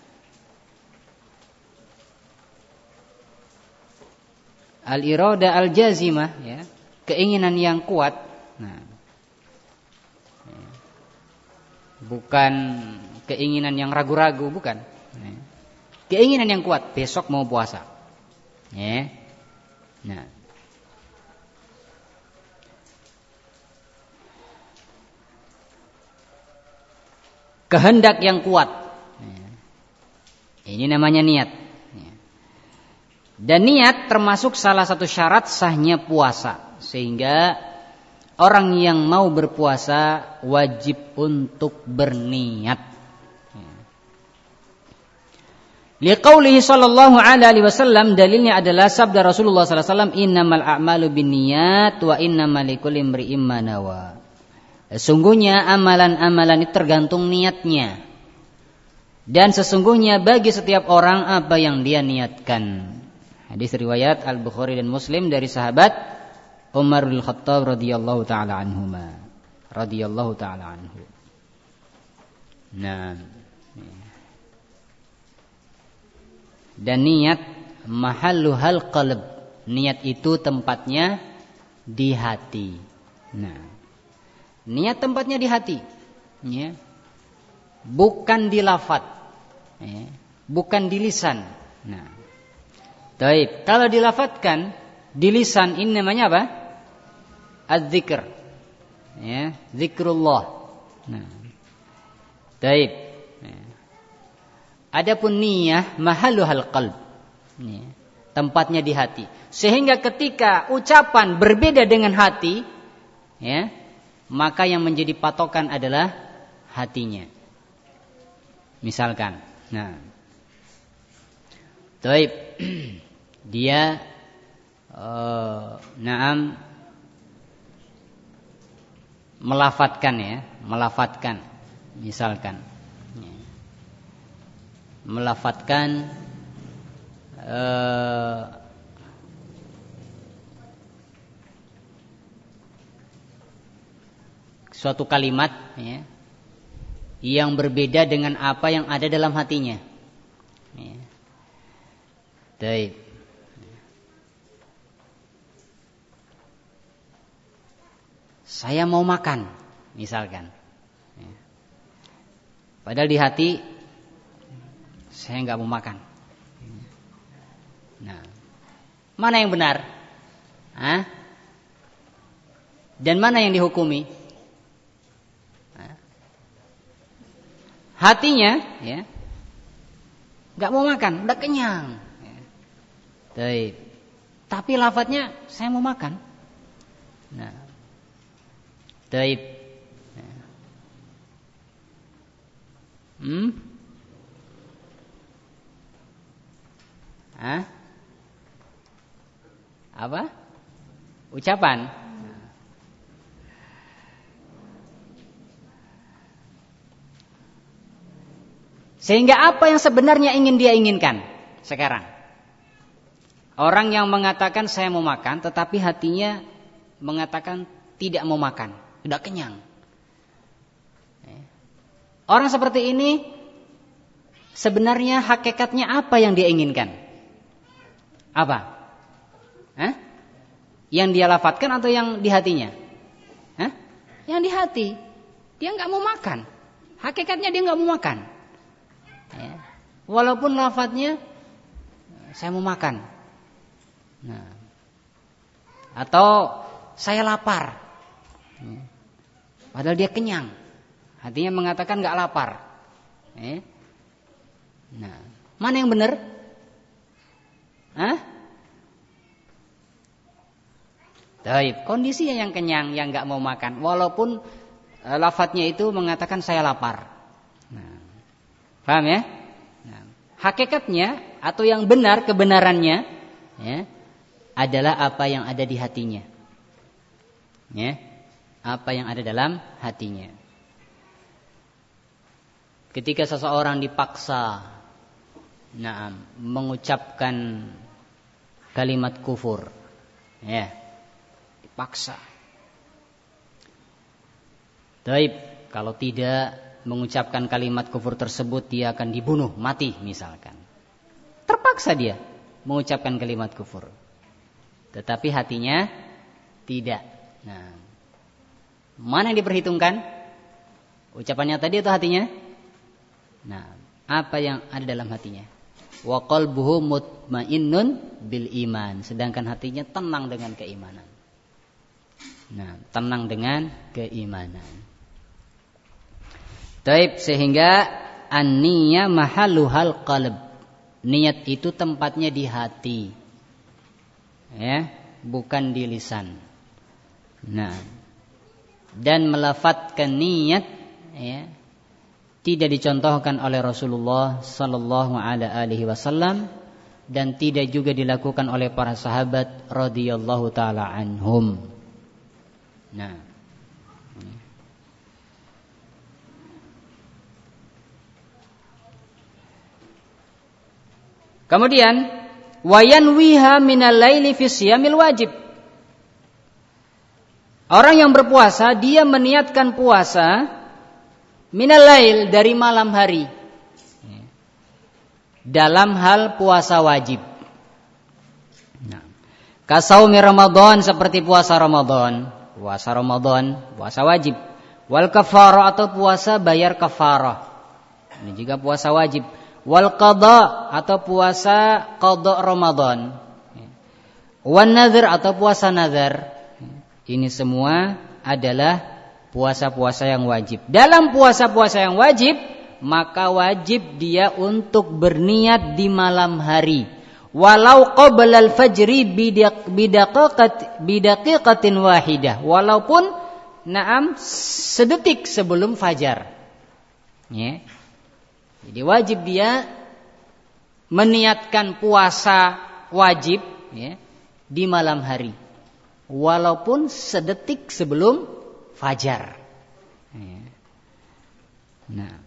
Al-irada al-jazimah, ya, keinginan yang kuat. Nah, bukan keinginan yang ragu-ragu, bukan. Keinginan yang kuat, besok mau puasa. Ya. Nah, kehendak yang kuat. Ini namanya niat. Dan niat termasuk salah satu syarat sahnya puasa. Sehingga orang yang mau berpuasa wajib untuk berniat. Liqaulihi sallallahu alaihi wasallam, dalilnya adalah sabda Rasulullah sallallahu alaihi wasallam, innamal a'malu binniyat wa innamal likulli imri'in ma nawa. Sesungguhnya amalan-amalan itu tergantung niatnya. Dan sesungguhnya bagi setiap orang apa yang dia niatkan. Hadis riwayat Al-Bukhari dan Muslim dari sahabat Umar bin Khattab radhiyallahu taala anhuma. Radhiyallahu taala anhu. Nah. Dan niat mahalluhal qalb. Niat itu tempatnya di hati. Nah. Niat tempatnya di hati. Ya. Bukan di lafaz. Ya, bukan di lisan. Nah, baik. Kalau dilafadzkan di lisan, ini namanya apa? Az-zikr. Ya, zikrullah. Nah, baik. Ya. Adapun niyah mahalluhal qalb. Ya, tempatnya di hati. Sehingga ketika ucapan berbeda dengan hati, ya, maka yang menjadi patokan adalah hatinya. Misalkan, nah, taib, dia, uh, naam, melafatkan ya, melafatkan, misalkan, ya, melafatkan uh, suatu kalimat, ya, yang berbeda dengan apa yang ada dalam hatinya. Ya. Baik. Saya mau makan, misalkan. Ya. Padahal di hati saya nggak mau makan. Nah, mana yang benar? Hah? Dan mana yang dihukumi? Hah? Hatinya, ya, nggak mau makan, udah kenyang. Ya. Baik. Tapi lafadznya saya mau makan. Nah, baik. Ya. Hmm? Hah? Apa? Ucapan. Sehingga apa yang sebenarnya ingin dia inginkan sekarang? Orang yang mengatakan saya mau makan, tetapi hatinya mengatakan tidak mau makan, sudah kenyang. Orang seperti ini sebenarnya hakikatnya apa yang dia inginkan? Apa? Hah? Yang dia lafadzkan atau yang di hatinya? Hah? Yang di hati. Dia nggak mau makan. Hakikatnya dia nggak mau makan. Ya. Walaupun lafadznya saya mau makan. Nah. Atau saya lapar. Padahal dia kenyang. Hatinya mengatakan nggak lapar. Ya. Nah, mana yang benar? Hah? Baik, kondisinya yang kenyang, yang nggak mau makan, walaupun e, lafadznya itu mengatakan saya lapar. Nah, paham ya? Nah, hakikatnya atau yang benar kebenarannya, ya, adalah apa yang ada di hatinya, ya, apa yang ada dalam hatinya. Ketika seseorang dipaksa, nah, mengucapkan kalimat kufur, ya. Paksa. Taib, kalau tidak mengucapkan kalimat kufur tersebut dia akan dibunuh, mati misalkan. Terpaksa dia mengucapkan kalimat kufur. Tetapi hatinya tidak. Nah, mana yang diperhitungkan? Ucapannya tadi atau hatinya? Nah, apa yang ada dalam hatinya? Wa qalbuhu mutmainnun bil iman, sedangkan hatinya tenang dengan keimanan. Nah, tenang dengan keimanan. Taib, sehingga an-niyah mahalluhal qalb. Niat itu tempatnya di hati. Ya, bukan di lisan. Nah, dan melafadzkan niat, ya, tidak dicontohkan oleh Rasulullah sallallahu alaihi wasallam dan tidak juga dilakukan oleh para sahabat radhiyallahu taala anhum. Nah, kemudian wayanwiha minal laili fi siyamil wajib. Orang yang berpuasa dia meniatkan puasa minal lail dari malam hari. Dalam hal puasa wajib. Nah, kasaumi Ramadan seperti puasa Ramadan. Puasa Ramadan, puasa wajib. Wal kafarah atau puasa bayar kafarah. Ini juga puasa wajib. Wal qada atau puasa qada Ramadan. Wan nadhir atau puasa nadhar. Ini semua adalah puasa-puasa yang wajib. Dalam puasa-puasa yang wajib, maka wajib dia untuk berniat di malam hari. Walau qabla al-fajri bidaqaqat bidaqiqatin wahidah, walaupun na'am sedetik sebelum fajar. Ya. Jadi wajib dia meniatkan puasa wajib, ya, di malam hari, walaupun sedetik sebelum fajar. Ya. Nah,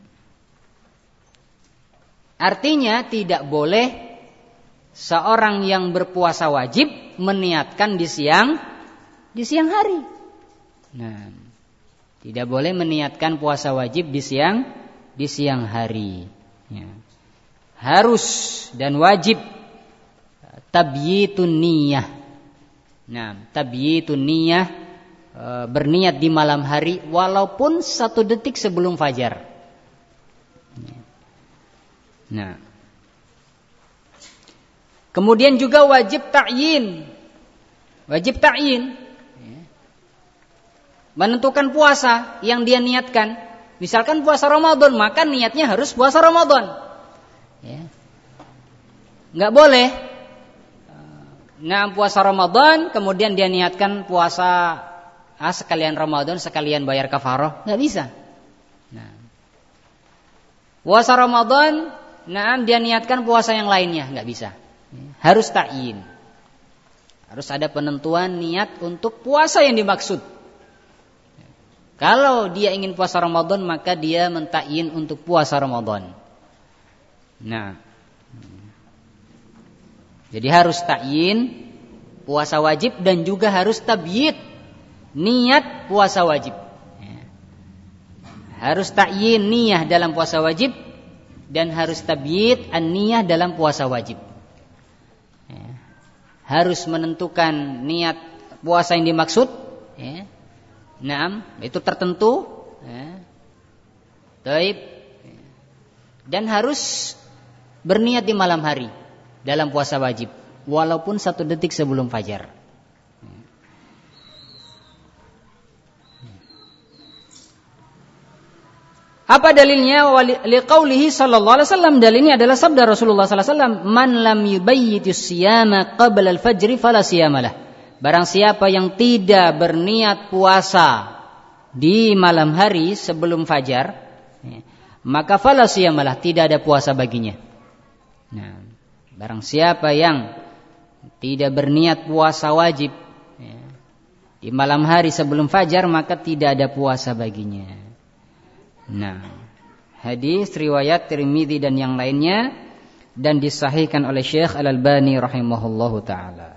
artinya tidak boleh seorang yang berpuasa wajib meniatkan di siang di siang hari. Nah, Tidak boleh meniatkan puasa wajib di siang di siang hari. Ya. Harus dan wajib tabyitun niyah. Nah, tabyitun niyah e, berniat di malam hari walaupun satu detik sebelum fajar. Nah, kemudian juga wajib ta'yin. Wajib ta'yin. Menentukan puasa yang dia niatkan. Misalkan puasa Ramadan, maka niatnya harus puasa Ramadan. Ya. Nggak boleh. Nah, puasa Ramadan, kemudian dia niatkan puasa ah, sekalian Ramadan, sekalian bayar kafarah. Nggak bisa. Nah. Puasa Ramadan, nah dia niatkan puasa yang lainnya. Nggak bisa. Harus ta'yin. Harus ada penentuan niat untuk puasa yang dimaksud. Kalau dia ingin puasa Ramadan, maka dia mentakyin untuk puasa Ramadan. Nah, jadi harus takyin puasa wajib dan juga harus tabyid niat puasa wajib. Harus takyin niyah dalam puasa wajib dan harus tabyid an-niyah dalam puasa wajib. Harus menentukan niat puasa yang dimaksud. Ya. Naam, itu tertentu, ya. Taib. Dan harus berniat di malam hari dalam puasa wajib, walaupun satu detik sebelum fajar. Apa dalilnya? Liqaulihi sallallahu alaihi wasallam. Dalilnya adalah sabda Rasulullah sallallahu alaihi wasallam, "Man lam yubayyitus siyama qabla al-fajri fala siyamalah." Barang siapa yang tidak berniat puasa di malam hari sebelum fajar, maka fala siyamalah, tidak ada puasa baginya. Nah, barang siapa yang tidak berniat puasa wajib di malam hari sebelum fajar, maka tidak ada puasa baginya. Nah, hadis riwayat Tirmidzi dan yang lainnya dan disahihkan oleh Syekh Al-Albani rahimahullahu taala.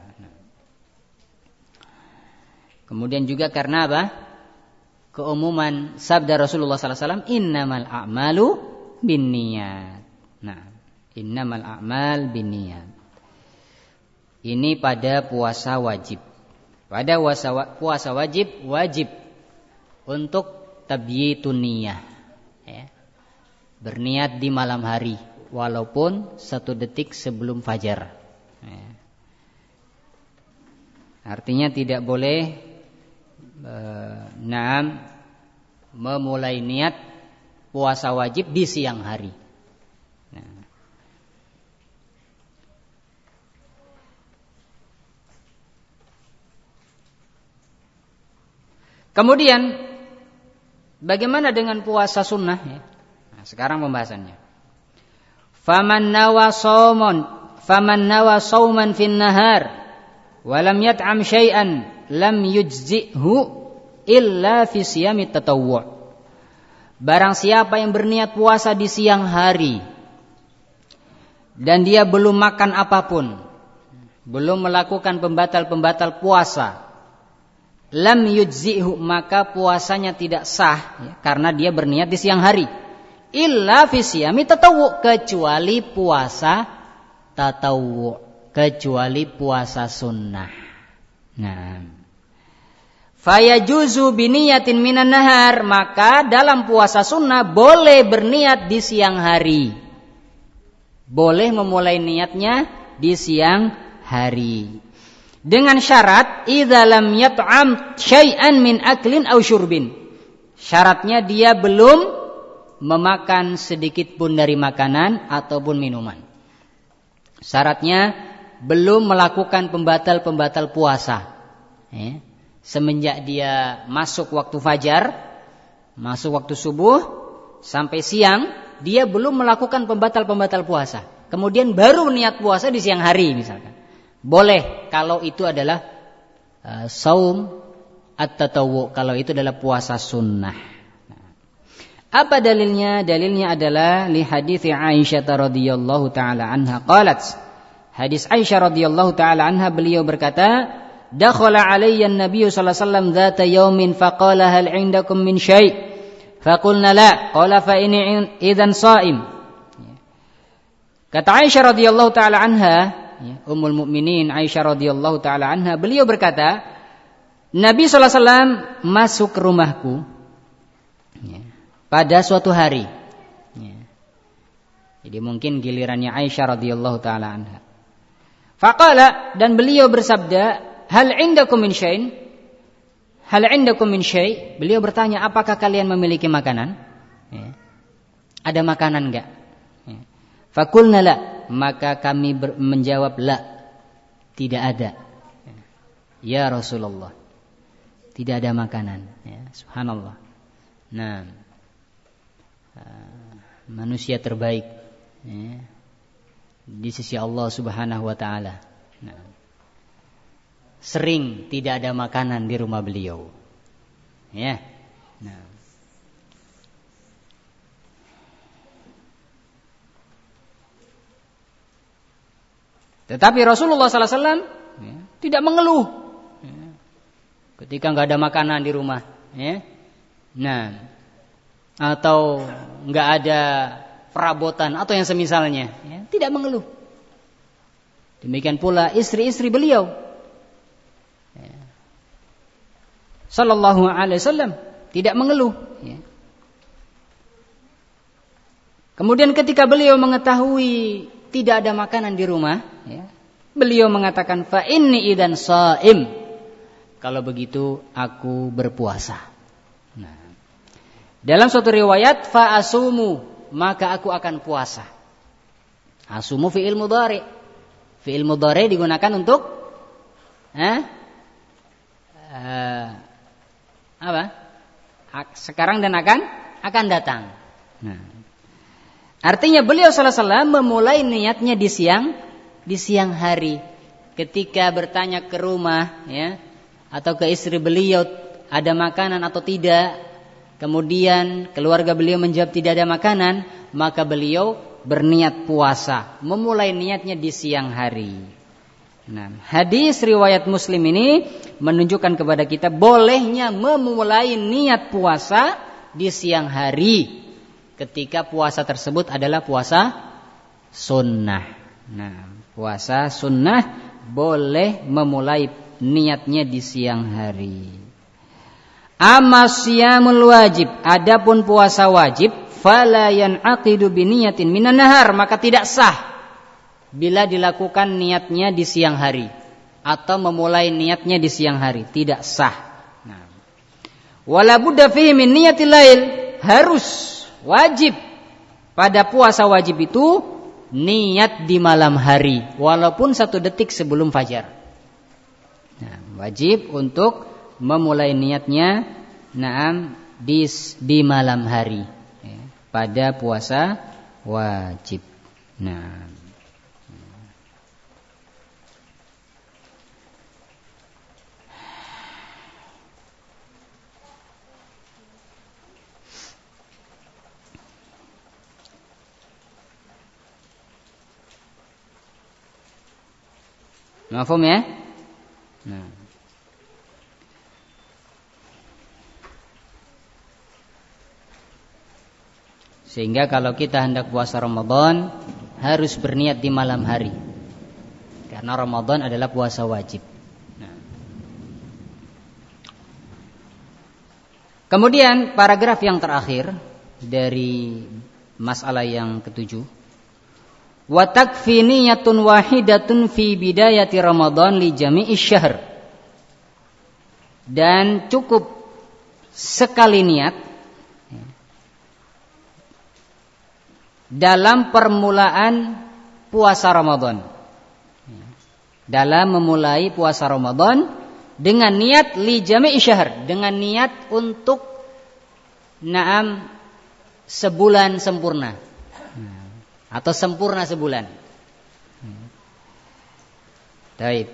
Kemudian juga karena apa? Keumuman sabda Rasulullah sallallahu alaihi wasallam, innamal a'malu binniyat. Nah, innamal a'mal binniyat. Ini pada puasa wajib. Pada puasa wajib wajib untuk tabyitun niyah. Ya. Berniat di malam hari walaupun satu detik sebelum fajar. Ya. Artinya tidak boleh Naam memulai niat puasa wajib di siang hari. Nah. Kemudian bagaimana dengan puasa sunnah? Ya. Nah, sekarang pembahasannya. Faman nawa sauman, faman nawa sauman fin nahar, walam yat'am syai'an lam yujzi'hu illa fi siyamit tatawwu'. Barang siapa yang berniat puasa di siang hari dan dia belum makan apapun, belum melakukan pembatal-pembatal puasa, lam yujzi'hu, maka puasanya tidak sah ya, karena dia berniat di siang hari. Illa fi siyamit tatawwu', kecuali puasa tatawwu', kecuali puasa sunnah. Nah, fayajuzu biniyatin minan nahar, maka dalam puasa sunnah boleh berniat di siang hari. Boleh memulai niatnya di siang hari. Dengan syarat idza lam yat'am syai'an min aklin aw syurbin. Syaratnya dia belum memakan sedikit pun dari makanan ataupun minuman. Syaratnya belum melakukan pembatal-pembatal puasa. Ya. Semenjak dia masuk waktu fajar, masuk waktu subuh, sampai siang, dia belum melakukan pembatal-pembatal puasa. Kemudian baru niat puasa di siang hari misalkan. Boleh kalau itu adalah uh, saum at-tatawwu, kalau itu adalah puasa sunnah. Nah. Apa dalilnya? Dalilnya adalah li hadits Aisyah radhiyallahu taala anha qalat. Hadis Aisyah radhiyallahu taala anha, beliau berkata, dakhala alayya an-nabiy sallallahu alaihi wasallam dhata yawmin faqala hal 'indakum min syai'? Faqulna la. Qala fa inni idzan sha'im. Kata Aisyah radhiyallahu taala anha, Ummul Mukminin Aisyah radhiyallahu taala anha, beliau berkata, Nabi sallallahu alaihi wasallam masuk ke rumahku pada suatu hari. Jadi mungkin gilirannya Aisyah radhiyallahu taala anha. Faqala, dan beliau bersabda, hal 'indakum min syai'in? Hal 'indakum min syai'? Beliau bertanya, apakah kalian memiliki makanan? Ya. Ada makanan enggak? Ya. Faqulna la, maka kami ber- menjawab la, tidak ada. Ya Rasulullah, tidak ada makanan. Ya, subhanallah. Nah, manusia terbaik, ya, di sisi Allah Subhanahu wa taala. Nah, sering tidak ada makanan di rumah beliau. Ya. Nah. Tetapi Rasulullah sallallahu alaihi wasallam ya, tidak mengeluh ya, ketika nggak ada makanan di rumah. Ya. Nah, atau nggak ada perabotan atau yang semisalnya, ya, tidak mengeluh. Demikian pula istri-istri beliau, ya, sallallahu alaihi wasallam, tidak mengeluh. Ya. Kemudian ketika beliau mengetahui tidak ada makanan di rumah, ya, beliau mengatakan, fa inni idzan shaim. Kalau begitu aku berpuasa. Nah, dalam suatu riwayat, fa asumu, maka aku akan puasa. Asumu fi'il mudhari. Fi'il mudhari digunakan untuk eh, uh, apa? Sekarang dan akan akan datang. Nah, artinya beliau sallallahu alaihi wasallam memulai niatnya di siang di siang hari. Ketika bertanya ke rumah, ya, atau ke istri beliau ada makanan atau tidak, kemudian keluarga beliau menjawab tidak ada makanan, maka beliau berniat puasa, memulai niatnya di siang hari. Nah, hadis riwayat Muslim ini menunjukkan kepada kita bolehnya memulai niat puasa di siang hari ketika puasa tersebut adalah puasa sunnah. Nah, puasa sunnah boleh memulai niatnya di siang hari. Amma siyamul wajib, adapun puasa wajib, fala yan'aqidu bi niyatin minan nahar, maka tidak sah bila dilakukan niatnya di siang hari atau memulai niatnya di siang hari, tidak sah. Nah, wala budda fihi min niyatil lail, harus wajib pada puasa wajib itu niat di malam hari walaupun satu detik sebelum fajar. Nah, wajib untuk memulai niatnya naam di di malam hari, ya, pada puasa wajib. Nah, mafhum ya? Nah, sehingga kalau kita hendak puasa Ramadan harus berniat di malam hari, karena Ramadan adalah puasa wajib. Nah. Kemudian paragraf yang terakhir dari masalah yang ketujuh, wa takfi niyatun wahidatun fi bidayati Ramadan li jami'i syahr, dan cukup sekali niat dalam permulaan puasa Ramadan. Dalam memulai puasa Ramadan dengan niat li jami'i syahr, dengan niat untuk naam sebulan sempurna atau sempurna sebulan. Baik.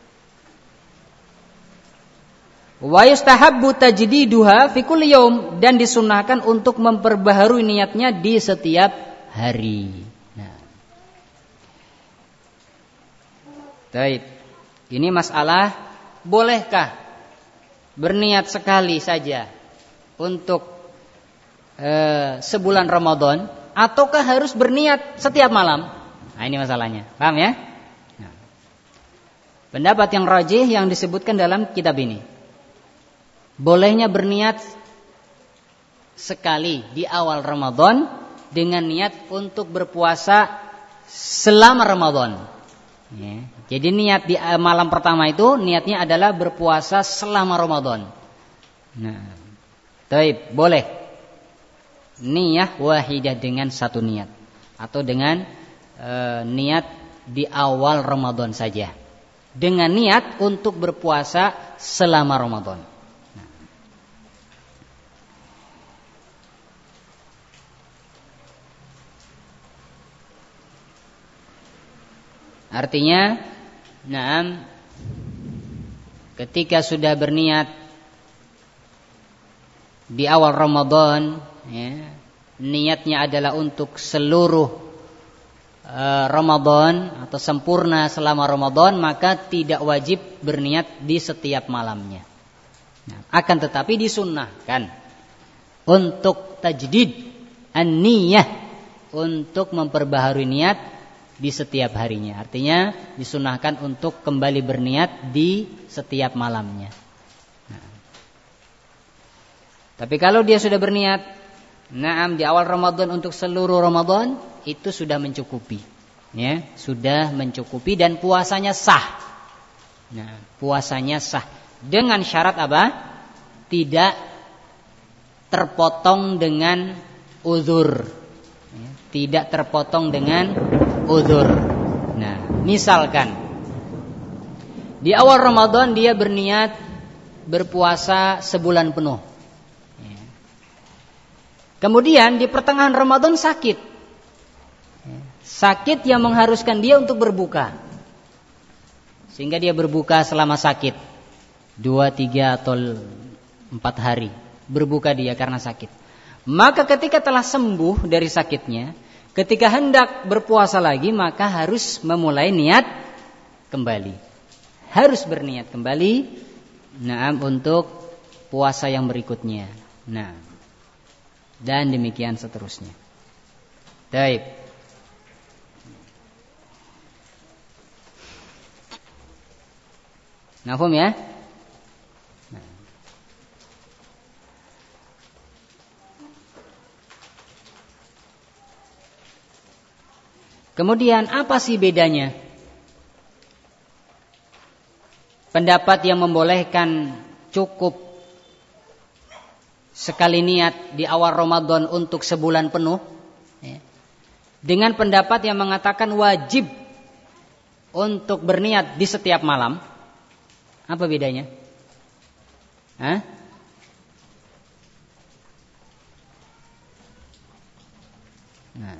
Wa yustahabbu tajdiduha fi kulli yaum, dan disunnahkan untuk memperbaharui niatnya di setiap hari. Nah. Baik. Ini masalah bolehkah berniat sekali saja untuk e, sebulan Ramadan, ataukah harus berniat setiap malam? Nah, ini masalahnya. Paham ya? Nah, pendapat yang rajih yang disebutkan dalam kitab ini, bolehnya berniat sekali di awal Ramadan dengan niat untuk berpuasa selama Ramadan. Ya. Jadi niat di malam pertama itu niatnya adalah berpuasa selama Ramadan. Nah, taib, boleh niyah wahidah dengan satu niat, atau dengan e, niat di awal Ramadan saja, dengan niat untuk berpuasa selama Ramadan. Nah. Artinya, nah, ketika sudah berniat di awal Ramadan, ya, niatnya adalah untuk seluruh e, Ramadan atau sempurna selama Ramadan, maka tidak wajib berniat di setiap malamnya. Nah, akan tetapi disunnahkan untuk tajdid an-niyah, untuk memperbaharui niat di setiap harinya. Artinya disunnahkan untuk kembali berniat di setiap malamnya. Nah. Tapi kalau dia sudah berniat, naam, di awal Ramadan untuk seluruh Ramadan, itu sudah mencukupi. Ya, sudah mencukupi dan puasanya sah. Nah, puasanya sah dengan syarat apa? Tidak terpotong dengan uzur. Ya, tidak terpotong dengan uzur. Nah, misalkan di awal Ramadan dia berniat berpuasa sebulan penuh. Ya. Kemudian di pertengahan Ramadan sakit. Ya. Sakit yang mengharuskan dia untuk berbuka. Sehingga dia berbuka selama sakit. Dua, tiga atau empat hari. Berbuka dia karena sakit. Maka ketika telah sembuh dari sakitnya, ketika hendak berpuasa lagi, maka harus memulai niat kembali. Harus berniat kembali, nah, untuk puasa yang berikutnya. Nah, dan demikian seterusnya. Baik. Nafhum ya? Nah. Kemudian apa sih bedanya pendapat yang membolehkan cukup sekali niat di awal Ramadan untuk sebulan penuh, ya, dengan pendapat yang mengatakan wajib untuk berniat di setiap malam? Apa bedanya? Hah? Nah,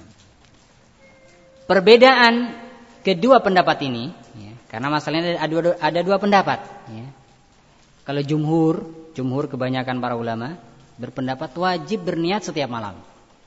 perbedaan kedua pendapat ini, ya, karena masalahnya ada dua, ada dua pendapat. Ya. Kalau jumhur, jumhur kebanyakan para ulama berpendapat wajib berniat setiap malam.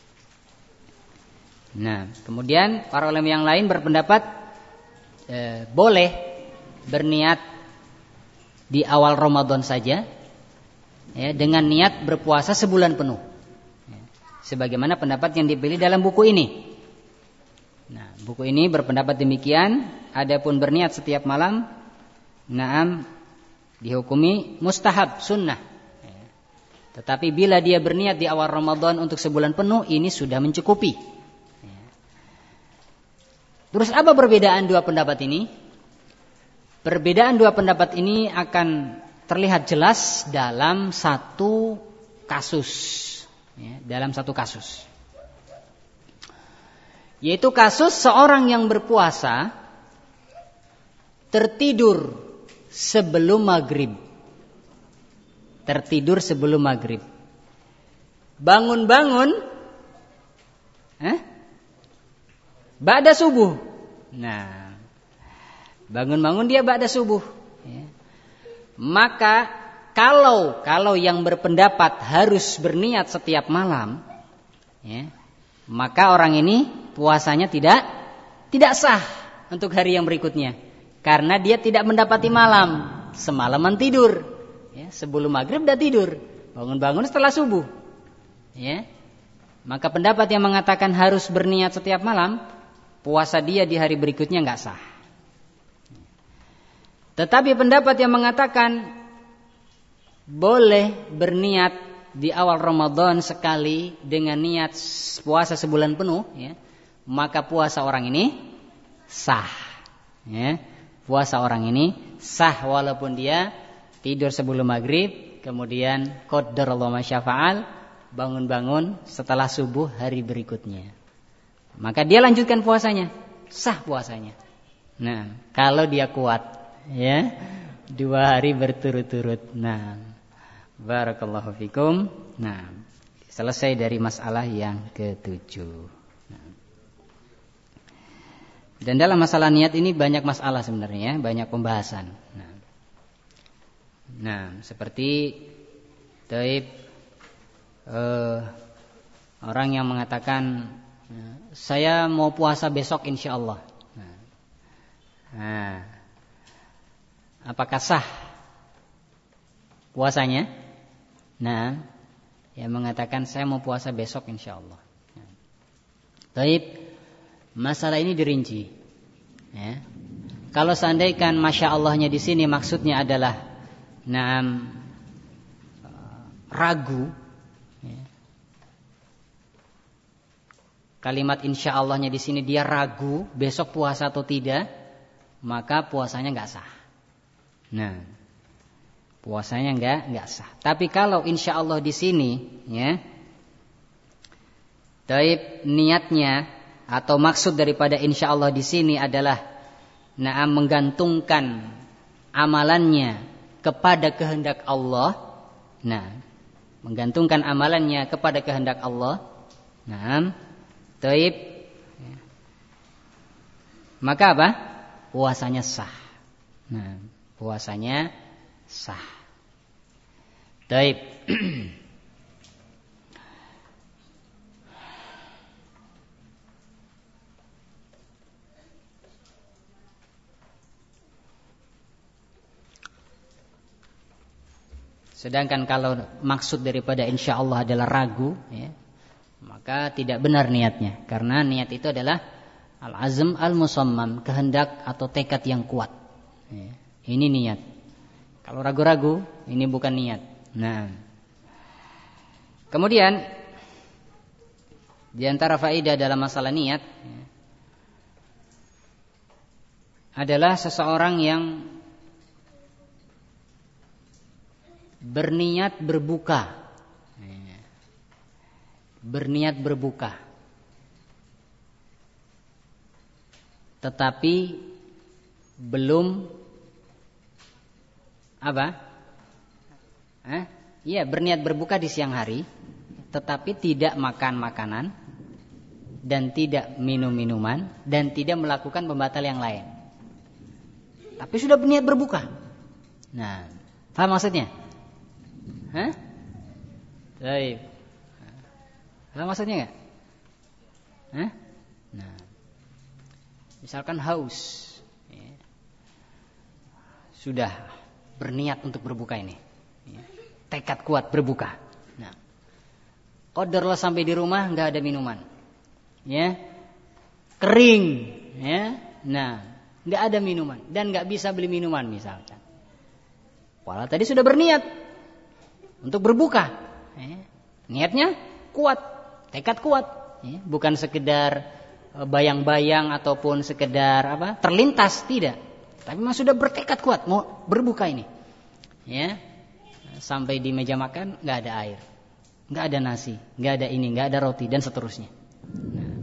Nah, kemudian para ulama yang lain berpendapat eh, boleh berniat di awal Ramadan saja, ya, dengan niat berpuasa sebulan penuh. Ya, sebagaimana pendapat yang dipilih dalam buku ini. Nah, buku ini berpendapat demikian. Adapun berniat setiap malam, naam, dihukumi mustahab, sunnah. Ya. Tetapi bila dia berniat di awal Ramadan untuk sebulan penuh, ini sudah mencukupi. Ya. Terus apa perbedaan dua pendapat ini? Perbedaan dua pendapat ini akan terlihat jelas dalam satu kasus. Ya, dalam satu kasus. Yaitu kasus seorang yang berpuasa tertidur sebelum maghrib. Tertidur sebelum maghrib. Bangun-bangun, eh? ba'da subuh. Nah, bangun-bangun dia ba'da subuh. Ya. Maka kalau kalau yang berpendapat harus berniat setiap malam, ya, maka orang ini puasanya tidak tidak sah untuk hari yang berikutnya, karena dia tidak mendapati malam. semalaman tidur. Ya, sebelum maghrib udah tidur, bangun-bangun setelah subuh. Ya, maka pendapat yang mengatakan harus berniat setiap malam, puasa dia di hari berikutnya nggak sah. Tetapi pendapat yang mengatakan boleh berniat di awal Ramadan sekali dengan niat puasa sebulan penuh, ya, maka puasa orang ini sah. Ya, puasa orang ini sah walaupun dia tidur sebelum maghrib, kemudian qadarallahu ma syafa'al, bangun-bangun setelah subuh hari berikutnya. Maka dia lanjutkan puasanya, sah puasanya. Nah, kalau dia kuat, ya, dua hari berturut-turut. Nah, barakallahu fikum. Nah, selesai dari masalah yang ketujuh. Nah. Dan dalam masalah niat ini banyak masalah sebenarnya, banyak pembahasan. Nah, nah seperti taib uh, orang yang mengatakan saya mau puasa besok insya Allah. Nah, nah, apakah sah puasanya? Nah, yang mengatakan saya mau puasa besok insya Allah. Nah, taib, masalah ini dirinci. Ya. Kalau seandainya masya Allahnya di sini maksudnya adalah Naam ragu, ya. Kalimat insya Allahnya di sini dia ragu besok puasa atau tidak, maka puasanya nggak sah. Nah, puasanya nggak nggak sah. Tapi kalau insya Allah di sini, ya, taib niatnya atau maksud daripada insya Allah di sini adalah naam menggantungkan amalannya kepada kehendak Allah. Nah, menggantungkan amalannya kepada kehendak Allah. Nah, taib. Maka apa? Puasanya sah. Nah, puasanya sah. Taib. Sedangkan kalau maksud daripada insya Allah adalah ragu, ya, maka tidak benar niatnya. Karena niat itu adalah al-azm al-musammam, kehendak atau tekad yang kuat. Ya, ini niat. Kalau ragu-ragu, ini bukan niat. Nah, kemudian di antara faedah dalam masalah niat, ya, adalah seseorang yang berniat berbuka, berniat berbuka, tetapi belum apa? Eh? Iya, berniat berbuka di siang hari, tetapi tidak makan makanan dan tidak minum minuman dan tidak melakukan pembatal yang lain. Tapi sudah berniat berbuka. Nah, paham maksudnya? Hah? Baik. Paham maksudnya enggak? Hah? Nah, misalkan haus, ya, sudah berniat untuk berbuka ini, ya, tekad kuat berbuka. Nah, qadarlah sampai di rumah enggak ada minuman, ya, kering, ya, nah, enggak ada minuman dan enggak bisa beli minuman misalkan. Walau tadi sudah berniat untuk berbuka, ya, niatnya kuat, tekad kuat, ya, bukan sekedar bayang-bayang ataupun sekedar apa terlintas, tidak, tapi memang sudah bertekad kuat mau berbuka ini, ya, sampai di meja makan nggak ada air, nggak ada nasi, nggak ada ini, nggak ada roti dan seterusnya. Nah,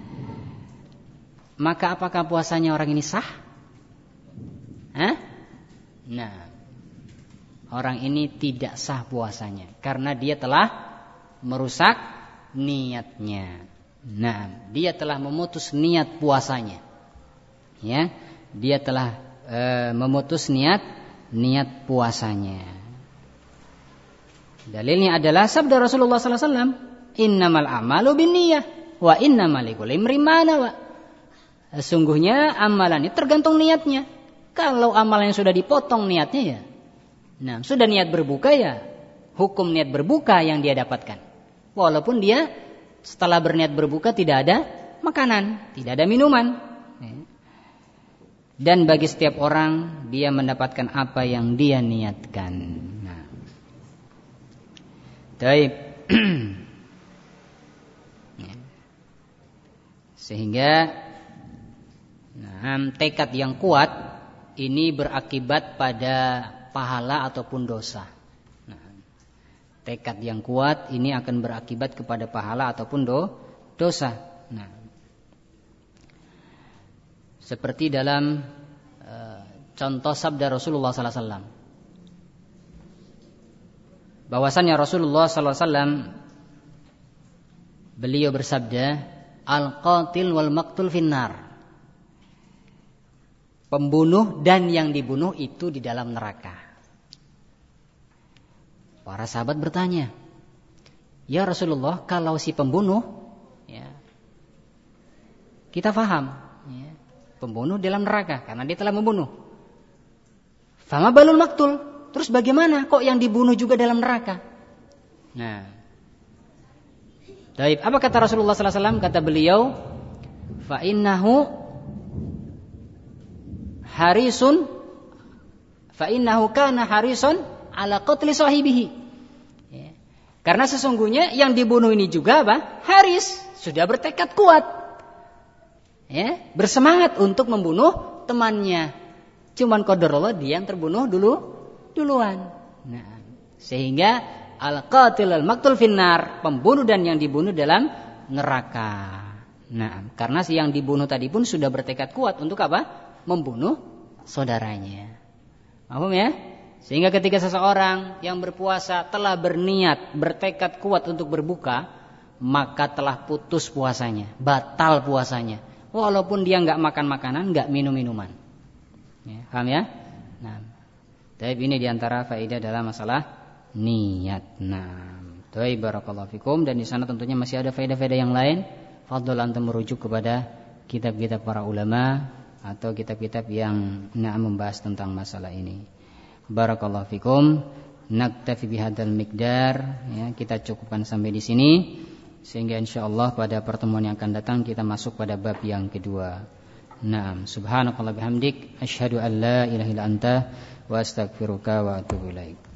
maka apakah puasanya orang ini sah? Hah? Nah, orang ini tidak sah puasanya karena dia telah merusak niatnya. Nah, dia telah memutus niat puasanya. Ya, dia telah e, memutus niat niat puasanya. Dalilnya adalah sabda Rasulullah sallallahu alaihi wasallam, "Innamal a'malu binniyah wa innamal likulli imrin ma nawa." Sesungguhnya amalan itu tergantung niatnya. Kalau amal yang sudah dipotong niatnya ya, nah sudah niat berbuka ya, hukum niat berbuka yang dia dapatkan. Walaupun dia setelah berniat berbuka tidak ada makanan, tidak ada minuman. Dan bagi setiap orang dia mendapatkan apa yang dia niatkan. Nah. Baik. Sehingga nah, tekad yang kuat ini berakibat pada pahala ataupun dosa. Nah, tekad yang kuat ini akan berakibat kepada pahala ataupun do, dosa. Nah, seperti dalam e, contoh sabda Rasulullah sallallahu alaihi wasallam, bahwasannya Rasulullah sallallahu alaihi wasallam beliau bersabda, al-qatil wal maqtul finnar. Pembunuh dan yang dibunuh itu di dalam neraka. Para sahabat bertanya, ya Rasulullah, kalau si pembunuh, ya, kita faham, ya, pembunuh dalam neraka karena dia telah membunuh. Fama balul maktul, terus bagaimana kok yang dibunuh juga dalam neraka? Nah, baik, apa kata Rasulullah sallallahu alaihi wasallam? Kata beliau, fa innahu harisun, fa innahu kana harisun ala qatli sahibihi. Ya. Karena sesungguhnya yang dibunuh ini juga apa? Haris, sudah bertekad kuat, ya, bersemangat untuk membunuh temannya. Cuman qadarullah dia yang terbunuh dulu duluan. Nah, sehingga al-qatil al-maqtul finnar, pembunuh dan yang dibunuh dalam neraka. Nah, karena si yang dibunuh tadi pun sudah bertekad kuat untuk apa? Membunuh saudaranya. Paham ya? Sehingga ketika seseorang yang berpuasa telah berniat, bertekad kuat untuk berbuka, maka telah putus puasanya, batal puasanya. Walaupun dia enggak makan makanan, enggak minum minuman. Ya, paham ya? Nah, tapi ini diantara faedah dalam masalah niat. Nah, baik, barakallahu fikum. Dan di sana tentunya masih ada faedah-faedah yang lain. Fadhol antum merujuk kepada kitab-kitab para ulama atau kitab-kitab yang nah membahas tentang masalah ini. Barakallahu fikum. Naktafi bihadzal miqdar, ya, kita cukupkan sampai di sini sehingga insyaallah pada pertemuan yang akan datang kita masuk pada bab yang kedua. Naam, subhanakallah bihamdik asyhadu an la ilaha illa anta wa astaghfiruka wa atubu ilaik.